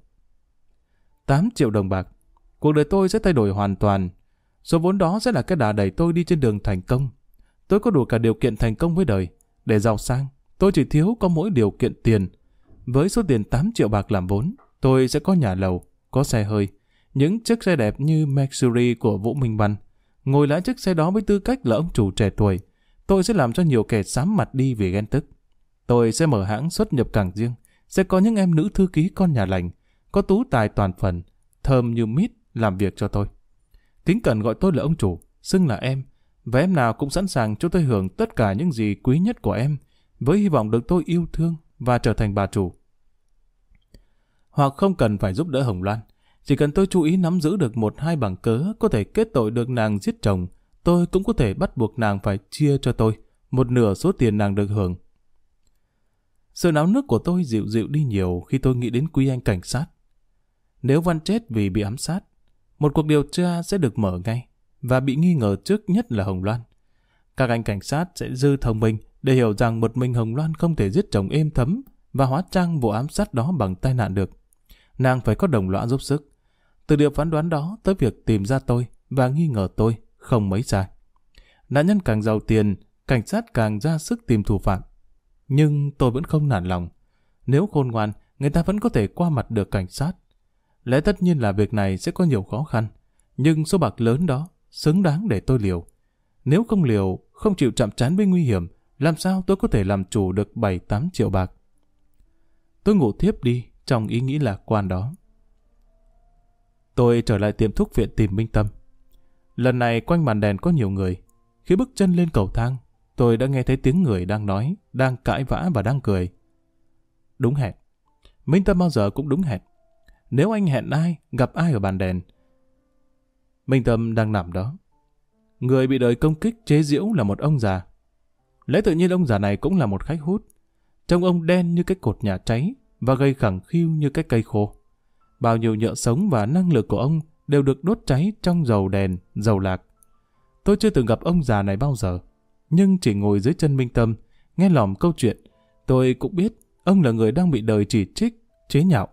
8 triệu đồng bạc. Cuộc đời tôi sẽ thay đổi hoàn toàn. Số vốn đó sẽ là cái đà đẩy tôi đi trên đường thành công. Tôi có đủ cả điều kiện thành công với đời. Để giàu sang, tôi chỉ thiếu có mỗi điều kiện tiền. Với số tiền 8 triệu bạc làm vốn, tôi sẽ có nhà lầu, có xe hơi, những chiếc xe đẹp như Mercury của Vũ Minh Văn. Ngồi lái chiếc xe đó với tư cách là ông chủ trẻ tuổi, tôi sẽ làm cho nhiều kẻ xám mặt đi vì ghen tức. Tôi sẽ mở hãng xuất nhập cảng riêng, sẽ có những em nữ thư ký con nhà lành, có tú tài toàn phần, thơm như mít làm việc cho tôi. Kính cẩn gọi tôi là ông chủ, xưng là em, và em nào cũng sẵn sàng cho tôi hưởng tất cả những gì quý nhất của em, với hy vọng được tôi yêu thương và trở thành bà chủ. Hoặc không cần phải giúp đỡ Hồng Loan, chỉ cần tôi chú ý nắm giữ được 1-2 bằng cớ có thể kết tội được nàng giết chồng, tôi cũng có thể bắt buộc nàng phải chia cho tôi một nửa số tiền nàng được hưởng. Sự náo nức của tôi dịu dịu đi nhiều khi tôi nghĩ đến quý anh cảnh sát. Nếu Văn chết vì bị ám sát, một cuộc điều tra sẽ được mở ngay, và bị nghi ngờ trước nhất là Hồng Loan. Các anh cảnh sát sẽ dư thông minh để hiểu rằng một mình Hồng Loan không thể giết chồng êm thấm và hóa trang vụ ám sát đó bằng tai nạn được. Nàng phải có đồng lõa giúp sức. Từ điều phán đoán đó tới việc tìm ra tôi và nghi ngờ tôi không mấy sai. Nạn nhân càng giàu tiền, cảnh sát càng ra sức tìm thủ phạm. Nhưng tôi vẫn không nản lòng. Nếu khôn ngoan, người ta vẫn có thể qua mặt được cảnh sát. Lẽ tất nhiên là việc này sẽ có nhiều khó khăn, nhưng số bạc lớn đó xứng đáng để tôi liều. Nếu không liều, không chịu chạm trán với nguy hiểm, làm sao tôi có thể làm chủ được 7-8 triệu bạc? Tôi ngủ thiếp đi trong ý nghĩ lạc quan đó. Tôi trở lại tiệm thuốc viện tìm Minh Tâm. Lần này quanh màn đèn có nhiều người. Khi bước chân lên cầu thang, tôi đã nghe thấy tiếng người đang nói, đang cãi vã và đang cười. Đúng hẹn. Minh Tâm bao giờ cũng đúng hẹn. Nếu anh hẹn ai, gặp ai ở bàn đèn. Minh Tâm đang nằm đó. Người bị đời công kích chế giễu là một ông già. Lẽ tự nhiên ông già này cũng là một khách hút. Trông ông đen như cái cột nhà cháy, và gầy khẳng khiu như cái cây khô. Bao nhiêu nhựa sống và năng lực của ông đều được đốt cháy trong dầu đèn, dầu lạc. Tôi chưa từng gặp ông già này bao giờ, nhưng chỉ ngồi dưới chân Minh Tâm, nghe lỏm câu chuyện, tôi cũng biết ông là người đang bị đời chỉ trích, chế nhạo.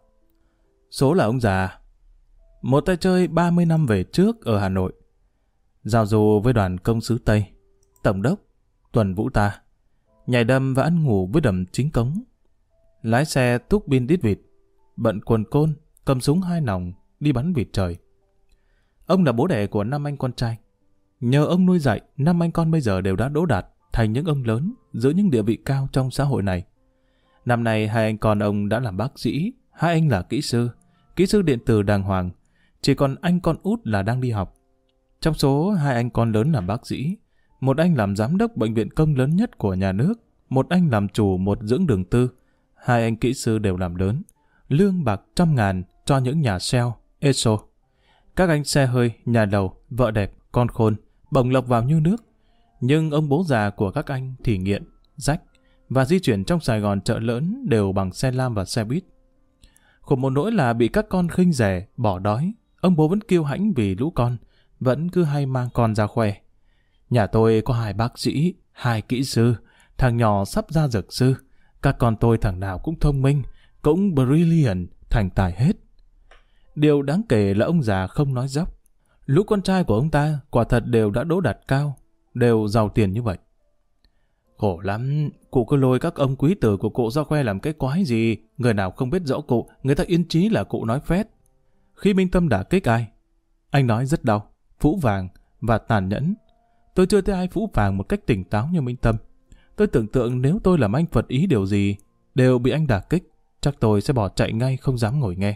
Số là ông già, một tay chơi 30 năm về trước ở Hà Nội, giao du với đoàn công sứ Tây, tổng đốc, tuần vũ ta, nhảy đầm và ăn ngủ với đầm chính cống, lái xe túc bin đít vịt, bận quần côn, cầm súng 2 nòng, đi bắn vịt trời. Ông là bố đẻ của 5 anh con trai. Nhờ ông nuôi dạy, 5 anh con bây giờ đều đã đỗ đạt thành những ông lớn, giữ những địa vị cao trong xã hội này. Năm nay 2 anh con ông đã làm bác sĩ, 2 anh là kỹ sư điện tử đàng hoàng, chỉ còn anh con út là đang đi học. Trong số 2 anh con lớn làm bác sĩ, một anh làm giám đốc bệnh viện công lớn nhất của nhà nước, một anh làm chủ một dưỡng đường tư, 2 anh kỹ sư đều làm lớn, lương bạc trăm ngàn cho những nhà Shell, Esso. Các anh xe hơi, nhà lầu, vợ đẹp, con khôn, bồng lộc vào như nước. Nhưng ông bố già của các anh thì nghiện, rách, và di chuyển trong Sài Gòn chợ lớn đều bằng xe lam và xe buýt. Khổ một nỗi là bị các con khinh rẻ, bỏ đói, ông bố vẫn kiêu hãnh vì lũ con, vẫn cứ hay mang con ra khoe. Nhà tôi có 2 bác sĩ, 2 kỹ sư, thằng nhỏ sắp ra dược sư. Các con tôi thằng nào cũng thông minh, cũng brilliant, thành tài hết. Điều đáng kể là ông già không nói dóc. Lũ con trai của ông ta quả thật đều đã đỗ đạt cao, đều giàu tiền như vậy. Khổ lắm, cụ cứ lôi các ông quý tử của cụ ra khoe làm cái quái gì, người nào không biết rõ cụ, người ta yên chí là cụ nói phét. Khi Minh Tâm đả kích ai, anh nói rất đau, phũ phàng và tàn nhẫn. Tôi chưa thấy ai phũ phàng một cách tỉnh táo như Minh Tâm. Tôi tưởng tượng nếu tôi làm anh phật ý điều gì, đều bị anh đả kích, chắc tôi sẽ bỏ chạy ngay không dám ngồi nghe.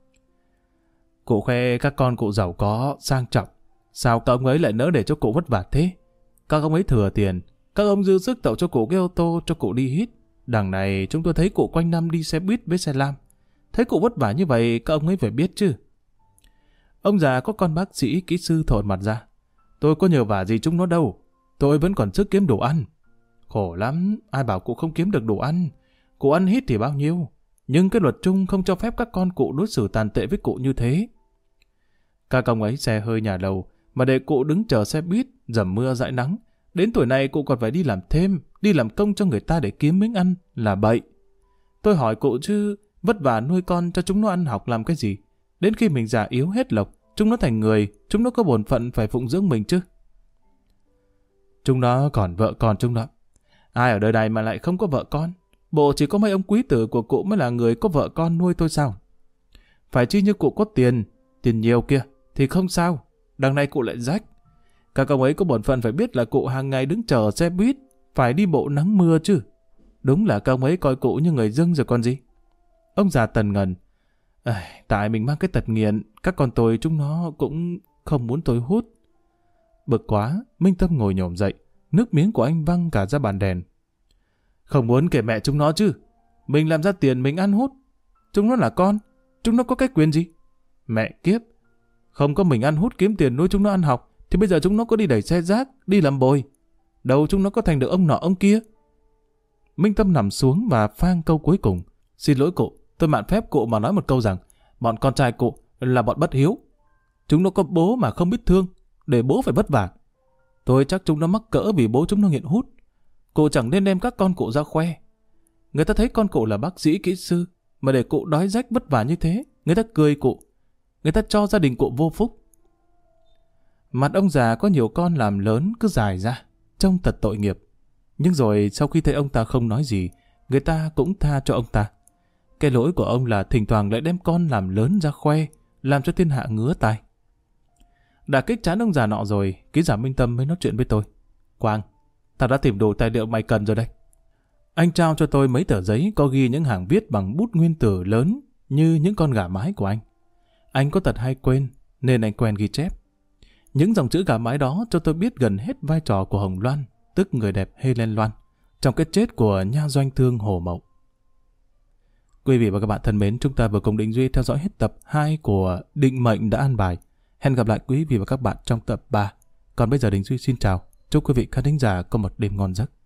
Cụ khoe các con cụ giàu có, sang trọng. Sao các ông ấy lại nỡ để cho cụ vất vả thế? Các ông ấy thừa tiền, các ông dư sức tạo cho cụ cái ô tô cho cụ đi hít. Đằng này chúng tôi thấy cụ quanh năm đi xe buýt với xe lam. Thấy cụ vất vả như vậy các ông ấy phải biết chứ. Ông già có con bác sĩ kỹ sư thộn mặt ra. Tôi có nhờ vả gì chúng nó đâu. Tôi vẫn còn sức kiếm đồ ăn. Khổ lắm, ai bảo cụ không kiếm được đồ ăn. Cụ ăn hít thì bao nhiêu. Nhưng cái luật chung không cho phép các con cụ đối xử tàn tệ với cụ như thế. Các ông ấy xe hơi nhà lầu, mà để cụ đứng chờ xe buýt, dầm mưa dãi nắng. Đến tuổi này cụ còn phải đi làm thêm, đi làm công cho người ta để kiếm miếng ăn, là bậy. Tôi hỏi cụ chứ, vất vả nuôi con cho chúng nó ăn học làm cái gì? Đến khi mình già yếu hết lộc, chúng nó thành người, chúng nó có bổn phận phải phụng dưỡng mình chứ. Chúng nó còn vợ con chúng nó. Ai ở đời này mà lại không có vợ con? Bộ chỉ có mấy ông quý tử của cụ mới là người có vợ con nuôi tôi sao? Phải chi như cụ có tiền nhiều kia, thì không sao. Đằng này cụ lại rách. Các ông ấy có bổn phận phải biết là cụ hàng ngày đứng chờ xe buýt, phải đi bộ nắng mưa chứ. Đúng là các ông ấy coi cụ như người dưng rồi còn gì. Ông già tần ngần. Tại mình mang cái tật nghiện, các con tôi chúng nó cũng không muốn tôi hút. Bực quá, Minh Tâm ngồi nhổm dậy, nước miếng của anh văng cả ra bàn đèn. Không muốn kể mẹ chúng nó chứ. Mình làm ra tiền mình ăn hút. Chúng nó là con, chúng nó có cái quyền gì? Mẹ kiếp, không có mình ăn hút kiếm tiền nuôi chúng nó ăn học, thì bây giờ chúng nó có đi đẩy xe rác, đi làm bồi. Đâu chúng nó có thành được ông nọ ông kia. Minh Tâm nằm xuống và phang câu cuối cùng. Xin lỗi cụ, tôi mạn phép cụ mà nói một câu rằng bọn con trai cụ là bọn bất hiếu. Chúng nó có bố mà không biết thương, để bố phải vất vả. Tôi chắc chúng nó mắc cỡ vì bố chúng nó nghiện hút. Cụ chẳng nên đem các con cụ ra khoe. Người ta thấy con cụ là bác sĩ kỹ sư, mà để cụ đói rách vất vả như thế, người ta cười cụ. Người ta cho gia đình cụ vô phúc. Mặt ông già có nhiều con làm lớn cứ dài ra, trông thật tội nghiệp. Nhưng rồi sau khi thấy ông ta không nói gì, người ta cũng tha cho ông ta. Cái lỗi của ông là thỉnh thoảng lại đem con làm lớn ra khoe, làm cho thiên hạ ngứa tai. Đã kích chán ông già nọ rồi, ký giả Minh Tâm mới nói chuyện với tôi. Quang, tao đã tìm đủ tài liệu mày cần rồi đây. Anh trao cho tôi mấy tờ giấy có ghi những hàng viết bằng bút nguyên tử lớn như những con gà mái của anh. Anh có tật hay quên, nên anh quen ghi chép. Những dòng chữ gà mái đó cho tôi biết gần hết vai trò của Hồng Loan, tức người đẹp Helen Loan, trong cái chết của nha doanh thương Hồ Mậu. Quý vị và các bạn thân mến, chúng ta vừa cùng Đình Duy theo dõi hết tập 2 của Định Mệnh Đã An Bài. Hẹn gặp lại quý vị và các bạn trong tập 3. Còn bây giờ Đình Duy xin chào. Chúc quý vị khán thính giả có một đêm ngon giấc.